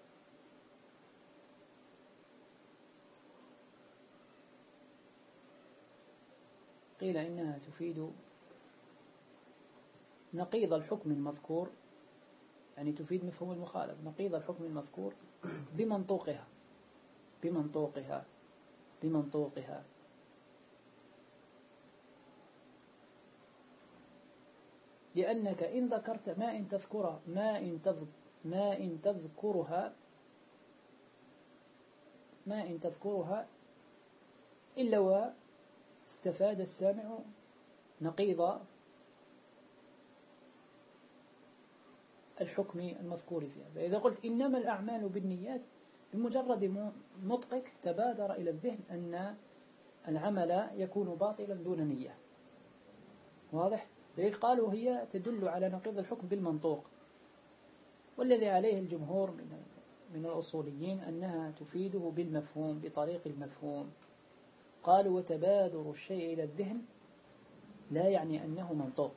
قيل إنها تفيد نقيض الحكم المذكور، يعني تفيد مفهوم المخالف، نقيض الحكم المذكور بمنطوقها بمنطوقها بمنطوقها لأنك إن ذكرت ما إن تذكرها ما إن تذكر ما إن تذكرها ما إن تذكرها إلا واستفاد السامع نقيض الحكم المذكور فيها. فإذا قلت إنما الأعمال بالنيات، بمجرد نطقك تبادر إلى الذهن أن العمل يكون باطلا دون نية. واضح؟ لذلك قالوا هي تدل على نقيض الحكم بالمنطوق، والذي عليه الجمهور من من الأصوليين أنها تفيده بالمفهوم، بطريق المفهوم. قالوا وتبادر الشيء إلى الذهن لا يعني أنه منطوق،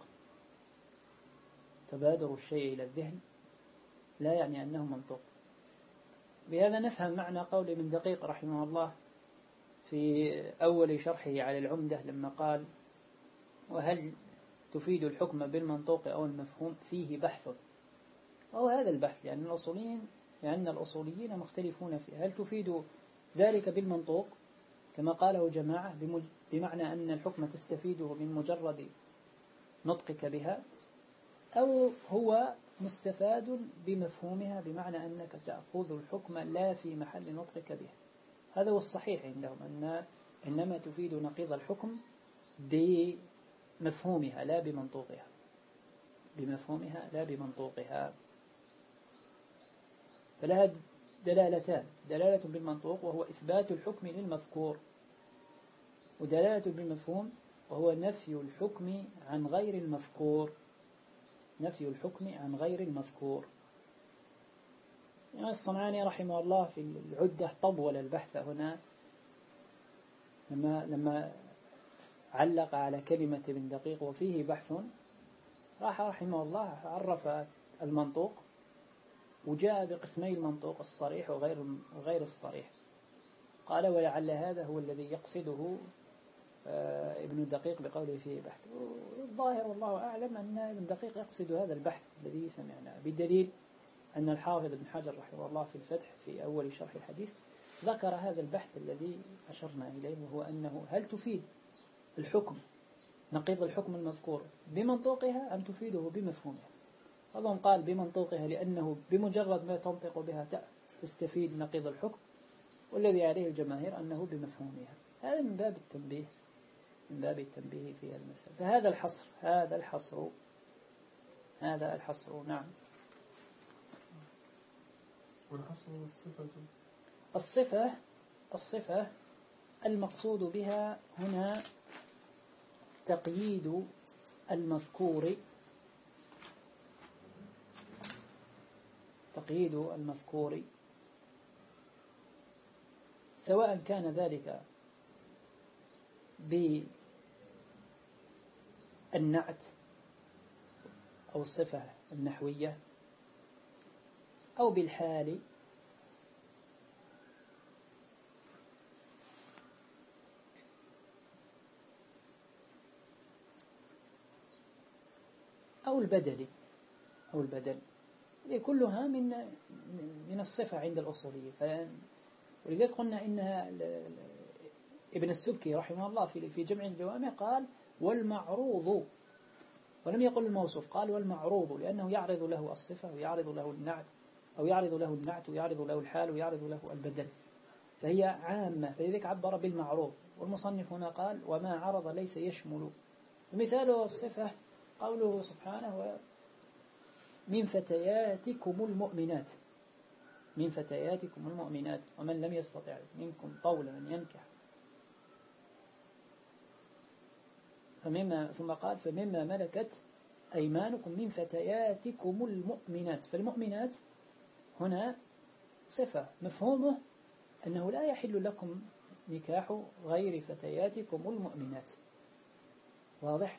تبادر الشيء إلى الذهن لا يعني أنه منطوق. بهذا نفهم معنى قول ابن دقيق رحمه الله في أول شرحه على العمدة لما قال وهل تفيد الحكم بالمنطوق أو المفهوم، فيه بحث. وهو هذا البحث، يعني الأصوليين لأن الأصوليين مختلفون فيه، هل تفيد ذلك بالمنطوق كما قاله جماعة بمعنى أن الحكم تستفيده من مجرد نطقك بها، أو هو مستفاد بمفهومها بمعنى أنك تأخذ الحكم لا في محل نطقك به. هذا هو الصحيح عندهم، أن إنما تفيد نقيض الحكم بمفهومها لا بمنطوقها، بمفهومها لا بمنطوقها. فلها دلالتان، دلالة بالمنطوق وهو إثبات الحكم للمذكور، ودلالة بالمفهوم وهو نفي الحكم عن غير المذكور، نفي الحكم عن غير المذكور. يعني الصنعاني رحمه الله في العدة طول البحث هنا لما لما علق على كلمة ابن دقيق وفيه بحث، راح رحمه الله عرف المنطوق وجاء بقسمي المنطوق الصريح وغير وغير الصريح. قال ولعل هذا هو الذي يقصده ابن الدقيق بقوله فيه بحث. الظاهر والله أعلم أن ابن الدقيق يقصد هذا البحث الذي سمعناه، بدليل أن الحافظ ابن حجر رحمه الله في الفتح في أول شرح الحديث ذكر هذا البحث الذي أشرنا إليه، وهو أنه هل تفيد الحكم نقيض الحكم المذكور بمنطوقها أم تفيده بمفهومها. بعضهم قال بمنطوقها لأنه بمجرد ما تنطق بها تستفيد نقيض الحكم، والذي عليه الجماهير أنه بمفهومها. هذا من باب التنبيه، من باب التنبيه في المسألة. فهذا الحصر هذا الحصر هذا الحصر نعم. والحصر الصفة الصفة الصفة المقصود بها هنا تقييد المذكور، تقييد المذكور سواء كان ذلك بالنعت أو الصفة النحوية أو بالحال أو البدل أو البدل كلها من من الصفة عند الأصولية. ولذلك قلنا إنها ابن السبكي رحمه الله في في جمع الجوامع قال والمعروض، ولم يقل الموصوف، قال والمعروض، لأنه يعرض له الصفة ويعرض له النعت أو يعرض له النعت ويعرض له الحال ويعرض له البدل، فهي عامة، فلذلك عبر بالمعروض. والمصنف هنا قال وما عرض ليس يشمل. ومثاله الصفة قوله سبحانه من فتياتكم المؤمنات، من فتياتكم المؤمنات ومن لم يستطع منكم طولا أن ينكح. فمما ثم قال فمما ملكت أيمانكم من فتياتكم المؤمنات. فالمؤمنات هنا صفة مفهومه أنه لا يحل لكم نكاح غير فتياتكم المؤمنات. واضح؟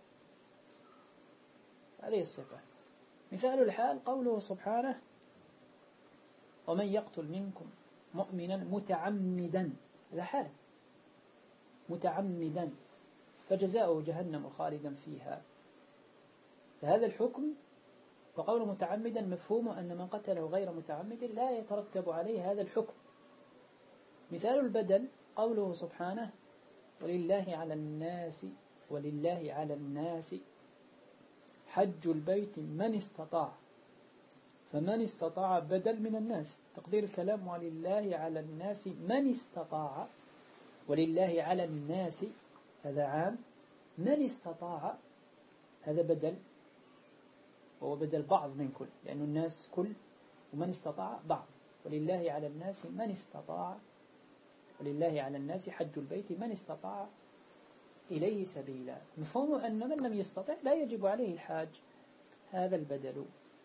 هذه الصفة. مثال الحال قوله سبحانه ومن يقتل منكم مؤمنا متعمدا، هذا حال متعمدا فجزاؤه جهنم خالدا فيها. فهذا الحكم وقول متعمدا مفهومه أن من قتله غير متعمد لا يترتب عليه هذا الحكم. مثال البدل قوله سبحانه ولله على الناس ولله على الناس حج البيت من استطاع. فمن استطاع بدل من الناس، تقدير الكلام ولله على الناس من استطاع، ولله على الناس هذا عام، من استطاع هذا بدل، وهو بدل بعض من كل، لأن الناس كل ومن استطاع بعض. ولله على الناس من استطاع، ولله على الناس حج البيت من استطاع إليه سبيلا. مفهوم أن من لم يستطع لا يجب عليه الحاج، هذا البدل.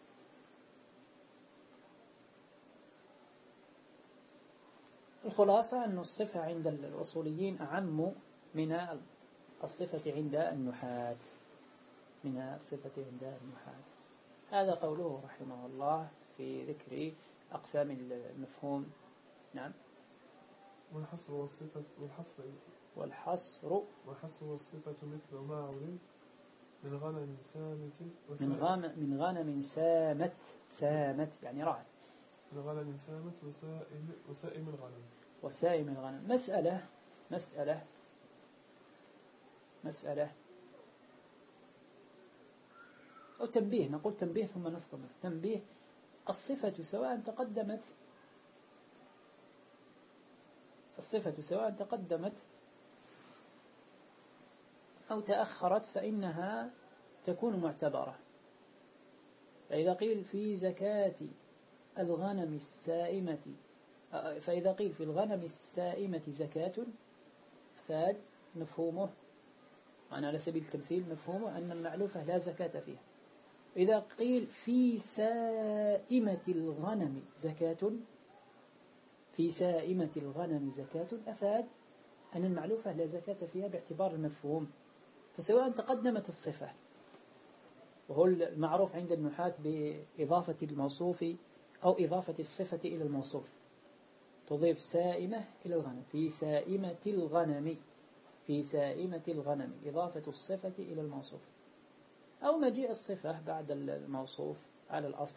الخلاصة أن الصفة عند الأصوليين أعم من الصفة عند النحاة، من الصفة عند النحاة. هذا قوله رحمه الله في ذكر أقسام المفهوم. نعم. والحصر والصفة والحصر والحصر والحصر والصفة مثل ما علم من غنم سامت من غنم من غنم سامت سامت يعني رعت، من غنم سامت وسائم وسائم الغنم وسائم الغنم. مسألة مسألة مسألة أو تنبيه، نقول تنبيه ثم نذكر تنبيه. الصفة سواء تقدمت الصفة سواء تقدمت أو تأخرت فإنها تكون معتبرة. فإذا قيل في زكاة الغنم السائمة فإذا قيل في الغنم السائمة زكاة أفاد مفهومه، أنا على سبيل التمثيل مفهومه أن المعلوفة لا زكاة فيها. إذا قيل في سائمة الغنم زكاة في سائمة الغنم زكاة أفاد أن المعلوفة لا زكاة فيها باعتبار المفهوم. فسواء تقدمت الصفة، وهو المعروف عند النحاة بإضافة الموصوف أو إضافة الصفة إلى الموصوف، تضيف سائمة إلى الغنم، في سائمة الغنم في سائمة الغنم إضافة الصفة إلى الموصوف، أو مجيء الصفة بعد الموصوف على الأصل.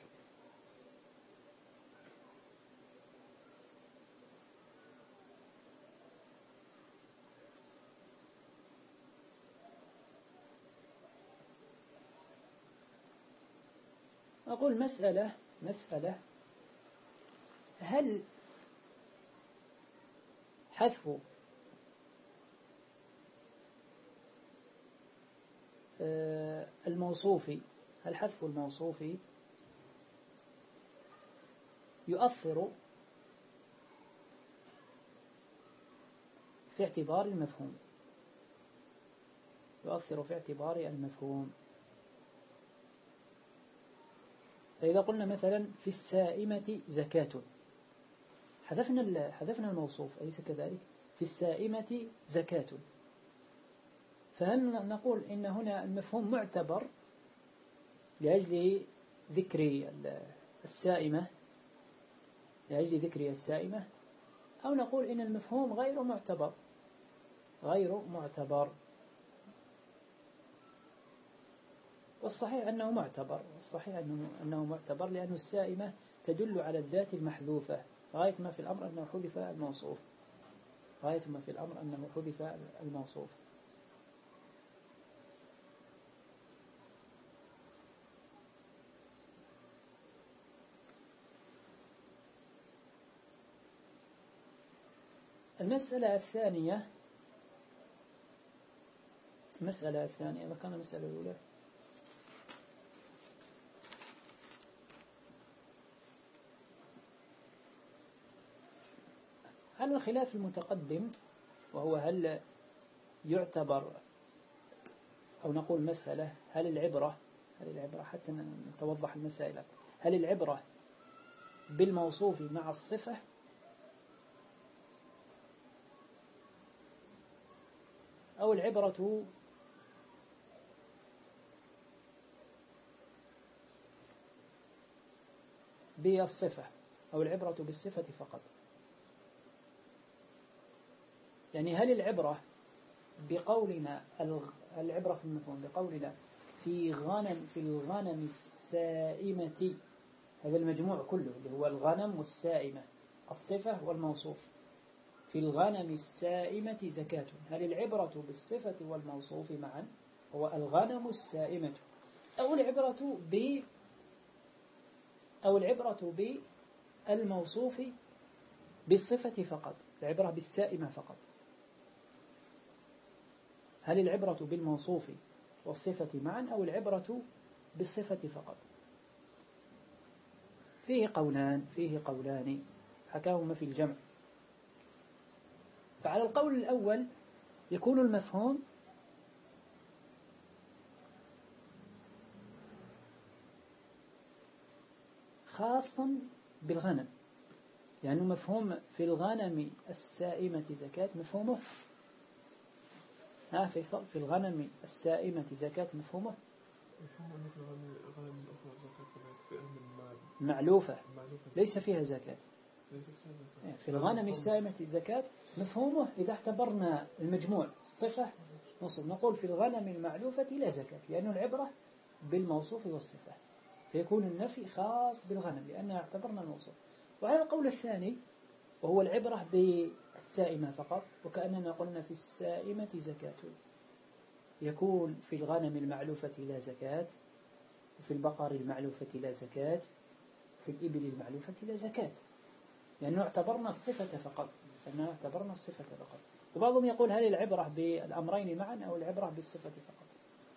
أقول مسألة مسألة هل حذف الموصوف هل حذف الموصوف يؤثر في اعتبار المفهوم يؤثر في اعتبار المفهوم فإذا قلنا مثلا في السائمة زكاة، حذفنا حذفنا الموصوف أليس كذلك؟ في السائمة زكاة، فهل نقول إن هنا المفهوم معتبر لأجل ذكر السائمة لأجل ذكر السائمة، أو نقول إن المفهوم غير معتبر غير معتبر؟ والصحيح أنه معتبر والصحيح أنه, أنه معتبر لأن السائمة تدل على الذات المحذوفة، غاية ما في الأمر أنه حذف الموصوف غاية ما في الأمر أنه حذف الموصوف. المسألة الثانية المسألة الثانية ذكرنا المسألة الأولى. على الخلاف المتقدم، وهو هل يعتبر، أو نقول مسألة، هل العبرة هل العبرة حتى نتوضح المسائل أكثر، هل العبرة بالموصوف مع الصفة أو العبرة بالصفة أو العبرة بالصفة فقط؟ يعني هل العبرة بقولنا العبرة في المفهوم بقولنا في غنم في الغنم السائمة، هذا المجموع كله اللي هو الغنم والسائمة، الصفة والموصوف، في الغنم السائمة زكاة، هل العبرة بالصفة والموصوف معا هو الغنم السائمة، أو العبرة ب أو العبرة بالموصوف بالصفة فقط، العبرة بالسائمة فقط؟ هل العبرة بالموصوف والصفة معا أو العبرة بالصفة فقط؟ فيه قولان فيه قولان حكاهما في الجمع. فعلى القول الأول يكون المفهوم خاصا بالغنم، لأنه يعني مفهوم في الغنم السائمة زكاة، مفهومه ها فيصل في الغنم السائمة زكاة، مفهومه مفهوم أنه في الغنم الأخرى زكاة فئة من معلوفة ليس فيها زكاة. ليس فيها زكاة. في الغنم السائمة زكاة مفهومه إذا اعتبرنا المجموع الصفة نصب نقول في الغنم المعلوفة لا زكاة، لأنه العبرة بالموصوف والصفة، فيكون النفي خاص بالغنم لأننا اعتبرنا الموصوف. وعلى القول الثاني وهو العبرة بالسائمة فقط، وكأننا قلنا في السائمة زكاة، يكون في الغنم المعلوفة لا زكاة، وفي البقر المعلوفة لا زكاة، وفي الإبل المعلوفة لا زكاة، لأنه اعتبرنا الصفة فقط لأنه اعتبرنا الصفة فقط. وبعضهم يقول هل العبرة بالأمرين معا أو العبرة بالصفة فقط؟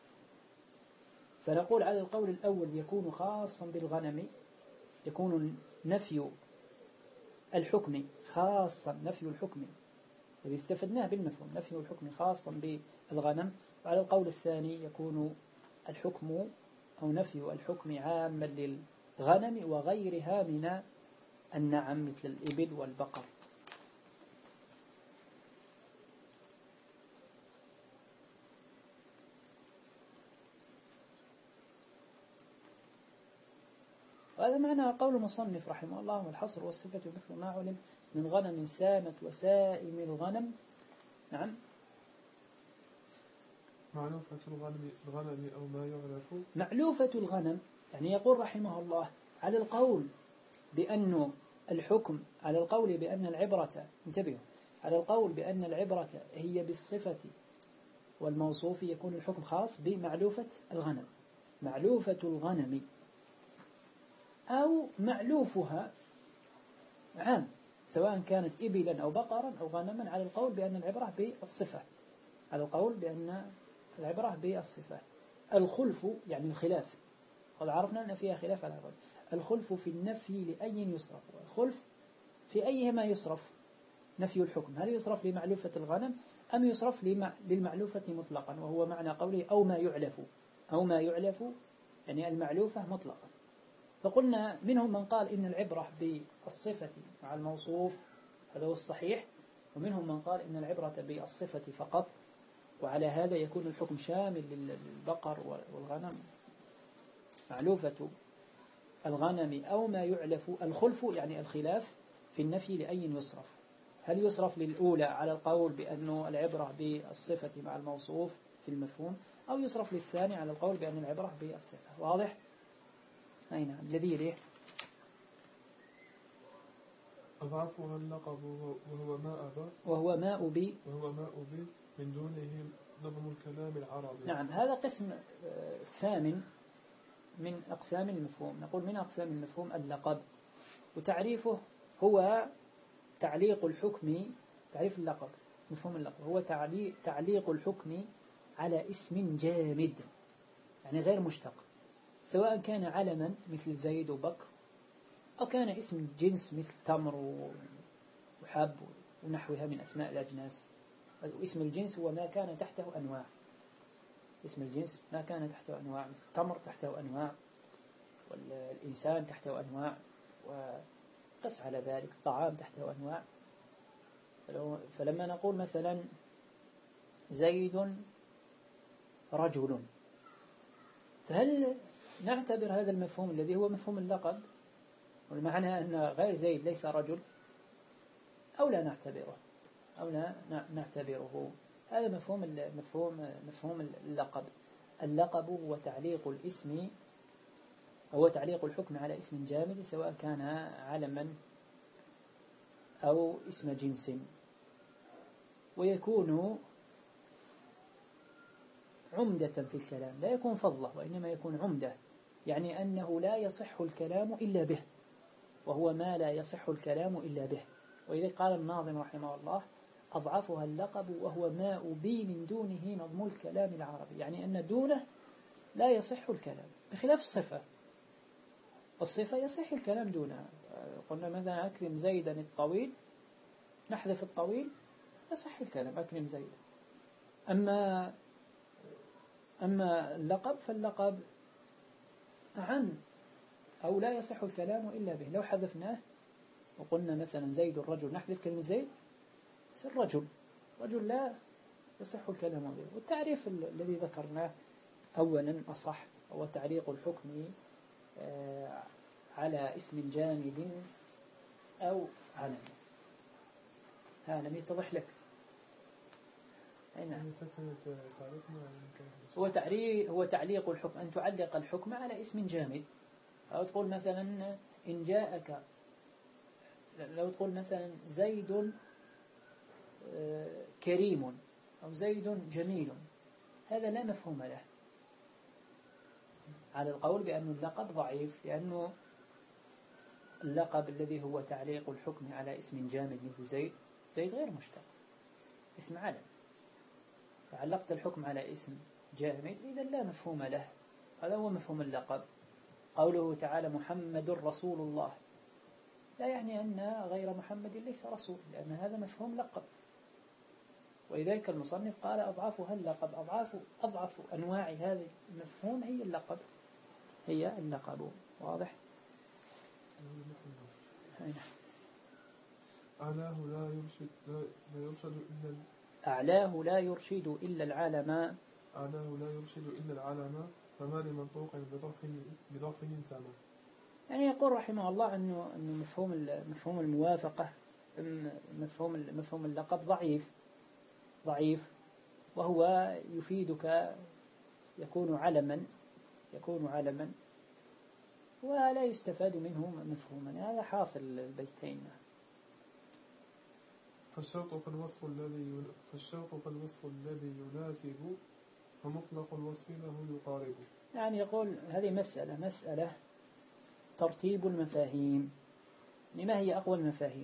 فنقول على القول الأول يكون خاصا بالغنم، يكون نفي الحكم خاصا نفي الحكم الذي استفدناه بالمفهوم نفي الحكم خاصا بالغنم. وعلى القول الثاني يكون الحكم أو نفي الحكم عاما للغنم وغيرها من النعم مثل الإبل والبقر. وهذا معنى قول المصنف رحمه الله: والحصر والصفة مثل ما علم من غنم سامت وسائم الغنم. نعم، معلوفة الغنم الغنم أو ما يعرف. معلوفة الغنم يعني يقول رحمه الله على القول بأن الحكم على القول بأن العبرة انتبهوا على القول بأن العبرة هي بالصفة والموصوف، يكون الحكم خاص بمعلوفة الغنم، معلوفة الغنم أو معلوفها عام، سواء كانت إبلا أو بقرا أو غنما، على القول بأن العبرة بالصفة على القول بأن العبرة بالصفة. الخلف يعني الخلاف، قد عرفنا أن فيها خلاف على القول. الخلف في النفي لأي يصرف، الخلف في أيهما يصرف نفي الحكم، هل يصرف لمعلوفة الغنم أم يصرف للمعلوفة مطلقا، وهو معنى قوله أو ما يعلف، أو ما يعلف يعني المعلوفة مطلقا. فقلنا منهم من قال إن العبرة بالصفة مع الموصوف، هذا هو الصحيح، ومنهم من قال إن العبرة بالصفة فقط، وعلى هذا يكون الحكم شامل للبقر والغنم. معلوفة الغنم أو ما يعلف، الخلف يعني الخلاف في النفي لأي يصرف، هل يصرف للأولى على القول بأن العبرة بالصفة مع الموصوف في المفهوم، أو يصرف للثاني على القول بأن العبرة بالصفة. واضح؟ أي نعم. الذي ليه أضعفها اللقب وهو ما أبى وهو ما أبي وهو ما أبي من دونه نظم الكلام العربي. نعم، هذا قسم ثامن من أقسام المفهوم. نقول من أقسام المفهوم اللقب، وتعريفه هو تعليق الحكم. تعريف اللقب، مفهوم اللقب هو تعليق الحكم على اسم جامد يعني غير مشتق، سواء كان علما مثل زيد وبكر، أو كان اسم جنس مثل تمر وحب ونحوها من أسماء الأجناس. واسم الجنس هو ما كان تحته أنواع، اسم الجنس ما كان تحته أنواع، مثل التمر تحته أنواع، والإنسان تحته أنواع، وقس على ذلك الطعام تحته أنواع. فلما نقول مثلا زيد رجل، فهل نعتبر هذا المفهوم الذي هو مفهوم اللقب والمعنى أن غير زيد ليس رجل، أو لا نعتبره أو لا نعتبره؟ هذا مفهوم مفهوم مفهوم اللقب. اللقب هو تعليق الاسم، هو تعليق الحكم على اسم جامد سواء كان علما أو اسم جنس، ويكون عمدة في الكلام، لا يكون فضلة وإنما يكون عمدة، يعني أنه لا يصح الكلام إلا به، وهو ما لا يصح الكلام إلا به. وإذا قال الناظم رحمه الله أضعفها اللقب وهو ما أبي من دونه نظم الكلام العربي، يعني أن دونه لا يصح الكلام، بخلاف الصفة. الصفة يصح الكلام دونها. قلنا مثلا أكرم زيدا الطويل، نحذف الطويل يصح الكلام أكرم زيدا. أما أما اللقب فاللقب أعم، أو لا يصح الكلام إلا به. لو حذفناه وقلنا مثلا زيد الرجل، نحذف كلمة زيد يصير رجل، رجل لا يصح الكلام به. والتعريف الذي ذكرناه أولا أصح، هو تعليق الحكم على اسم جامد أو علم. ها لم يتضح لك؟ نعم. هو تعليق هو تعليق الحكم، أن تعلق الحكم على اسم جامد. أو تقول مثلا إن جاءك، لو تقول مثلا زيد كريم أو زيد جميل، هذا لا مفهوم له، على القول بأن اللقب ضعيف، لأنه اللقب الذي هو تعليق الحكم على اسم جامد مثل زيد، زيد غير مشتق، اسم علم، فعلقت الحكم على اسم جامد إذا لا مفهوم له. هذا هو مفهوم اللقب. قوله تعالى محمد رسول الله لا يعني أن غير محمد ليس رسول، لأن هذا مفهوم لقب. ولذلك المصنف قال أضعفها اللقب، أضعاف أضعف أنواع هذا المفهوم هي اللقب، هي اللقب. واضح؟ أعلاه لا يرشد لا يرشد إلا أعلاه لا يرشد إلا العالم أعلاه لا يرشد إلا العالم فما لمنطوق بضعف بضعف انتمى. يعني يقول رحمه الله أنه أنه مفهوم مفهوم الموافقة، مفهوم مفهوم اللقب ضعيف ضعيف، وهو يفيدك، يكون علما يكون علما ولا يستفاد منه مفهوما. هذا حاصل البيتين. فالشرط فالوصف الذي فالشرط فالوصف الذي يناسب فمطلق الوصف له يقارب. يعني يقول هذه مسألة مسألة ترتيب المفاهيم. لما هي أقوى المفاهيم؟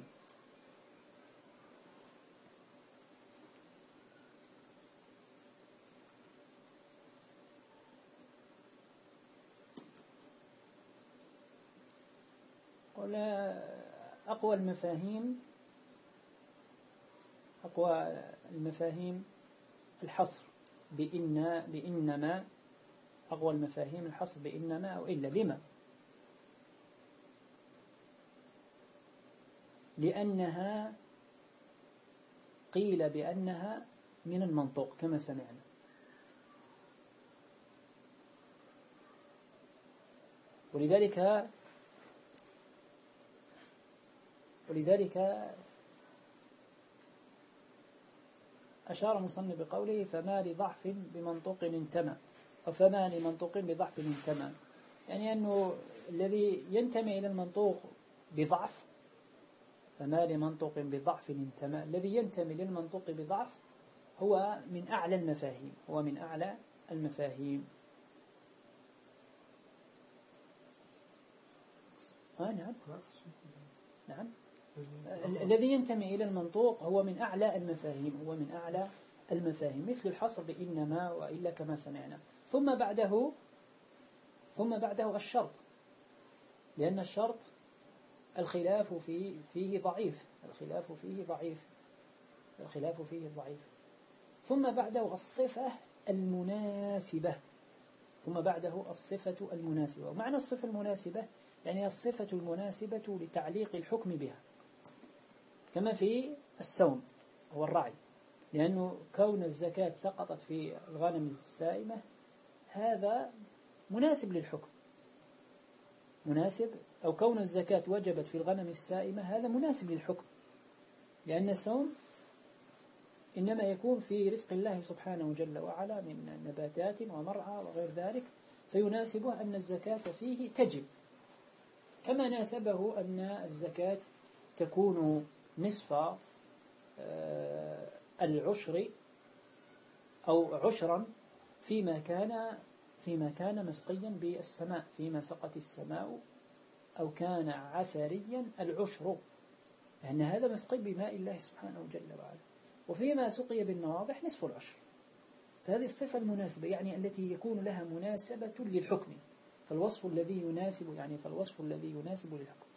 قل أقوى المفاهيم أقوى المفاهيم الحصر بإن بإنما أقوى المفاهيم الحصر بإنما أو إلا. لما؟ لأنها قيل بأنها من المنطوق كما سمعنا، ولذلك ولذلك أشار مصنف بقوله فما لضعف بمنطوق انتمى، أو فما لمنطوق بضعف انتمى، يعني أنه الذي ينتمي إلى المنطوق بضعف، فما لمنطوق بضعف انتمى، الذي ينتمي للمنطوق بضعف هو من أعلى المفاهيم، هو من أعلى المفاهيم. آه نعم نعم الذي ينتمي إلى المنطوق هو من أعلى المفاهيم، هو من أعلى المفاهيم مثل الحصر بإنما وإلا كما سمعنا. ثم بعده ثم بعده الشرط، لأن الشرط الخلاف فيه فيه ضعيف الخلاف فيه ضعيف الخلاف فيه ضعيف ثم بعده الصفة المناسبة ثم بعده الصفة المناسبة. ومعنى الصفة المناسبة يعني الصفة المناسبة لتعليق الحكم بها، كما في السوم هو الرعي، لأنه كون الزكاة سقطت في الغنم السائمة هذا مناسب للحكم، مناسب، أو كون الزكاة وجبت في الغنم السائمة هذا مناسب للحكم، لأن السوم إنما يكون في رزق الله سبحانه جل وعلا من نباتات ومرعى وغير ذلك، فيناسبه أن الزكاة فيه تجب، كما ناسبه أن الزكاة تكون نصف العشر أو عشرا فيما كان فيما كان مسقيا بالسماء، فيما سقت السماء أو كان عثريا العشر، لأن هذا مسقي بماء الله سبحانه جل وعلا. وفيما سقي بالنواضح نصف العشر. فهذه الصفة المناسبة يعني التي يكون لها مناسبة للحكم، فالوصف الذي يناسب يعني فالوصف الذي يناسب للحكم.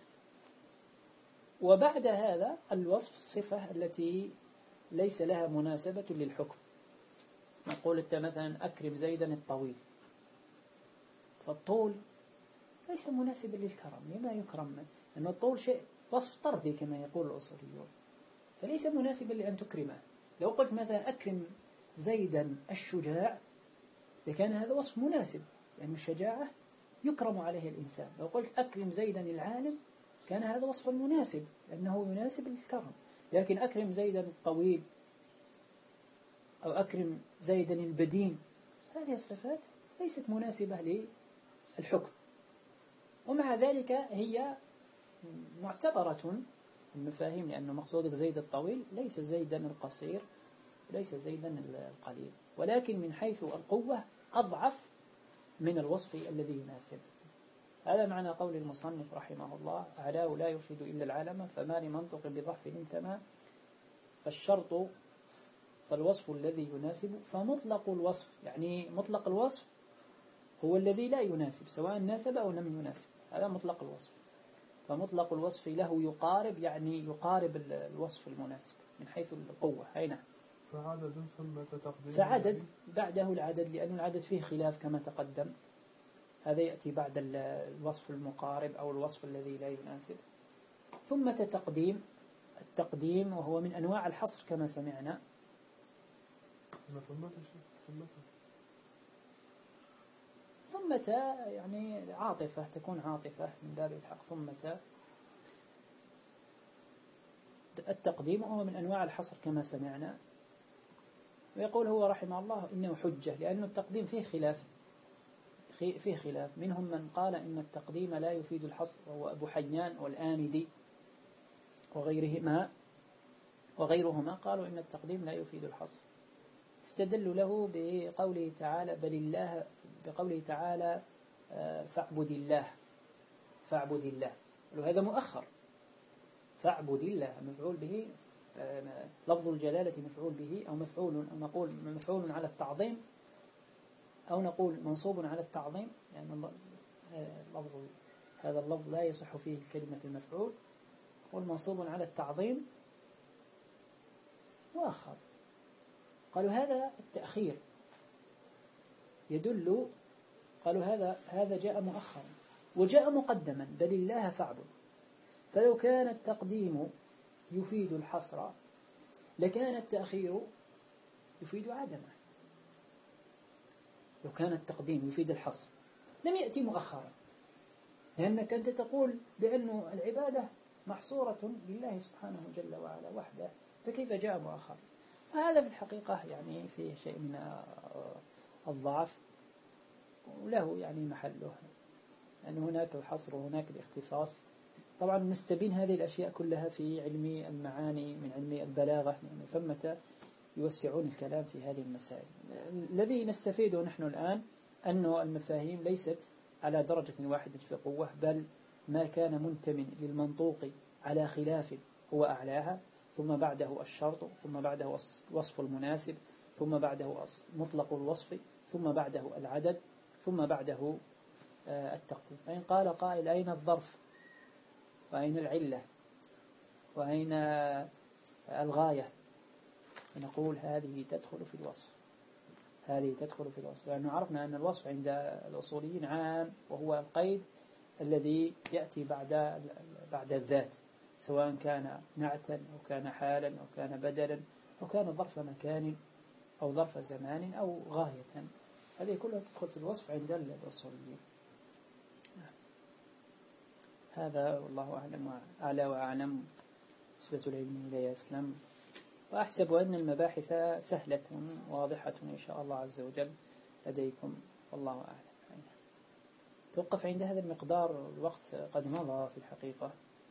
وبعد هذا الوصف الصفة التي ليس لها مناسبة للحكم. نقول أنت مثلا أكرم زيدا الطويل، فالطول ليس مناسبا للكرم، لما يكرم؟ لأن الطول شيء وصف طردي كما يقول الأصوليون، فليس مناسبا لأن تكرمه. لو قلت مثلا أكرم زيدا الشجاع لكان هذا وصف مناسب، لأن الشجاعة يكرم عليه الإنسان. لو قلت أكرم زيدا العالم كان هذا وصفا مناسب لأنه يناسب الكرم. لكن أكرم زيدا الطويل أو أكرم زيدا البدين، هذه الصفات ليست مناسبة للحكم، ومع ذلك هي معتبرة المفاهيم، لأنه مقصودك زيد الطويل ليس زيدا القصير، ليس زيدا القليل، ولكن من حيث القوة أضعف من الوصف الذي يناسب. هذا معنى قول المصنف رحمه الله: أعلاه لا يرشد إلا العالم، فما لمنطق بضعف انتمى، فالشرط فالوصف الذي يناسب، فمطلق الوصف يعني مطلق الوصف هو الذي لا يناسب سواء ناسب أو لم يناسب، هذا مطلق الوصف. فمطلق الوصف له يقارب يعني يقارب الوصف المناسب من حيث القوة. أي نعم. فعدد ثم تقديم فعدد بعده العدد، لأن العدد فيه خلاف كما تقدم، هذا يأتي بعد الوصف المقارب أو الوصف الذي لا يناسب. ثم تقديم، التقديم وهو من أنواع الحصر كما سمعنا. ثمة يعني عاطفة، تكون عاطفة من باب الحق. ثمة التقديم وهو من أنواع الحصر كما سمعنا. ويقول هو رحمه الله إنه حجة، لأن التقديم فيه خلاف فيه خلاف منهم من قال إن التقديم لا يفيد الحصر، وهو أبو حيان والآمدي وغيرهما وغيرهما قالوا إن التقديم لا يفيد الحصر. استدلوا له بقوله تعالى بل الله، بقوله تعالى فاعبد الله فاعبد الله، وهذا مؤخر. فاعبد الله مفعول به، لفظ الجلالة مفعول به، أو مفعول، أو نقول مفعول على التعظيم، أو نقول منصوب على التعظيم، يعني لفظ هذا اللفظ لا يصح فيه كلمة المفعول، والمنصوب على التعظيم مؤخر. قالوا هذا التأخير يدل، قالوا هذا هذا جاء مؤخرا وجاء مقدما، بل الله فاعبد. فلو كان التقديم يفيد الحصر لكان التأخير يفيد عدمه. لو كان التقديم يفيد الحصر لم يأتي مؤخرا، لأنك أنت تقول بأن العبادة محصورة لله سبحانه جل وعلا وحده، فكيف جاء مؤخرا؟ فهذا في الحقيقة يعني فيه شيء من الضعف، وله يعني محله، يعني هناك الحصر وهناك الاختصاص. طبعا نستبين هذه الأشياء كلها في علم المعاني من علم البلاغة، يعني ثمة يوسعون الكلام في هذه المسائل. الذي نستفيده نحن الآن أن المفاهيم ليست على درجة واحدة في قوة، بل ما كان منتمٍ للمنطوق على خلاف هو أعلاها، ثم بعده الشرط، ثم بعده الوصف المناسب، ثم بعده مطلق الوصف، ثم بعده العدد، ثم بعده التقديم. فإن قال قائل أين الظرف وأين العلة وأين الغاية، نقول هذه تدخل في الوصف، هذه تدخل في الوصف، لأنه عرفنا أن الوصف عند الأصوليين عام، وهو القيد الذي يأتي بعد بعد الذات، سواء كان نعتا أو كان حالا أو كان بدلا أو كان ظرف مكان أو ظرف زمان أو غاية، هذه كلها تدخل في الوصف عند الأصوليين. هذا والله أعلم أعلى وأعلم، نسبة العلم إليه أسلم، وأحسب أن المباحث سهلة واضحة إن شاء الله عز وجل لديكم، والله أعلم. توقف عند هذا المقدار، الوقت قد مضى في الحقيقة.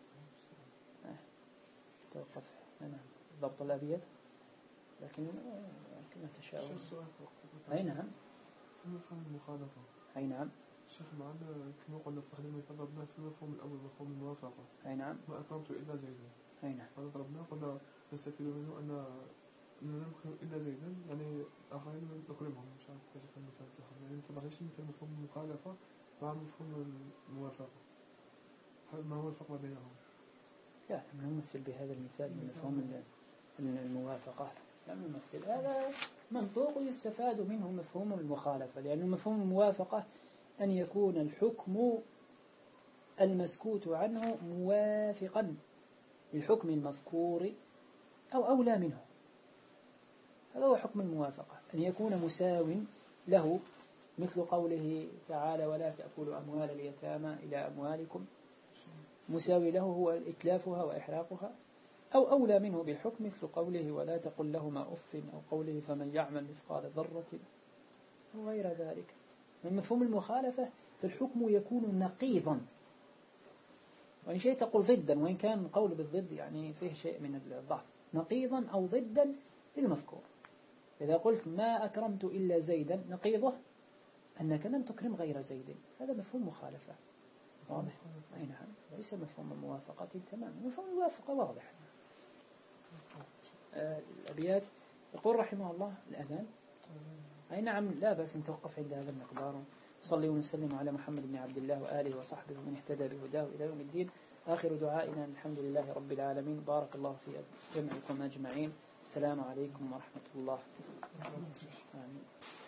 توقف أنا ضبط الأبيات، لكن كما تشاء. أي نعم. في مفهوم المخالفة. أي نعم. الشيخ معنا كما قلنا في خلال المثال ضربنا في المفهوم الأول مفهوم الموافقة. أي نعم. ما أكرمت إلا زيدا. أي نعم. هذا ضربنا قلنا نستفيد منه أن أننا نكرم إلا زيدا، يعني آخرين نكرمهم. مش عارف كيف كان المثال تاعهم، يعني طبعا ليش مثل مفهوم المخالفة مع مفهوم الموافقة، ما هو الفرق بينهم؟ لا نمثل بهذا المثال مفهوم الموافقة، لا نمثل هذا منطوق يستفاد منه مفهوم المخالفة، لأن مفهوم الموافقة أن يكون الحكم المسكوت عنه موافقا للحكم المذكور أو أولى منه، هذا هو حكم الموافقة، أن يكون مساو له، مثل قوله تعالى ولا تأكلوا أموال اليتامى إلى أموالكم، مساوي له هو إتلافها وإحراقها، أو أولى منه بالحكم مثل قوله ولا تقل لهما أف، أو قوله فمن يعمل مثقال ذرة أو غير ذلك. من مفهوم المخالفة فالحكم يكون نقيضا، وإن شيء تقول ضدا، وإن كان القول بالضد يعني فيه شيء من الضعف، نقيضا أو ضدا للمذكور. إذا قلت ما أكرمت إلا زيدا، نقيضه أنك لم تكرم غير زيد، هذا مفهوم مخالفة واضح. أي نعم، ليس مفهوم موافقة تماما، مفهوم الموافقة واضح. آه الأبيات يقول رحمه الله الأذان. أي نعم، لا بأس أن توقف عند هذا المقدار. صلي ونسلم على محمد بن عبد الله وآله وصحبه ومن اهتدى بهداه إلى يوم الدين. آخر دعائنا الحمد لله رب العالمين. بارك الله في جمعكم أجمعين. السلام عليكم ورحمة الله. آمين.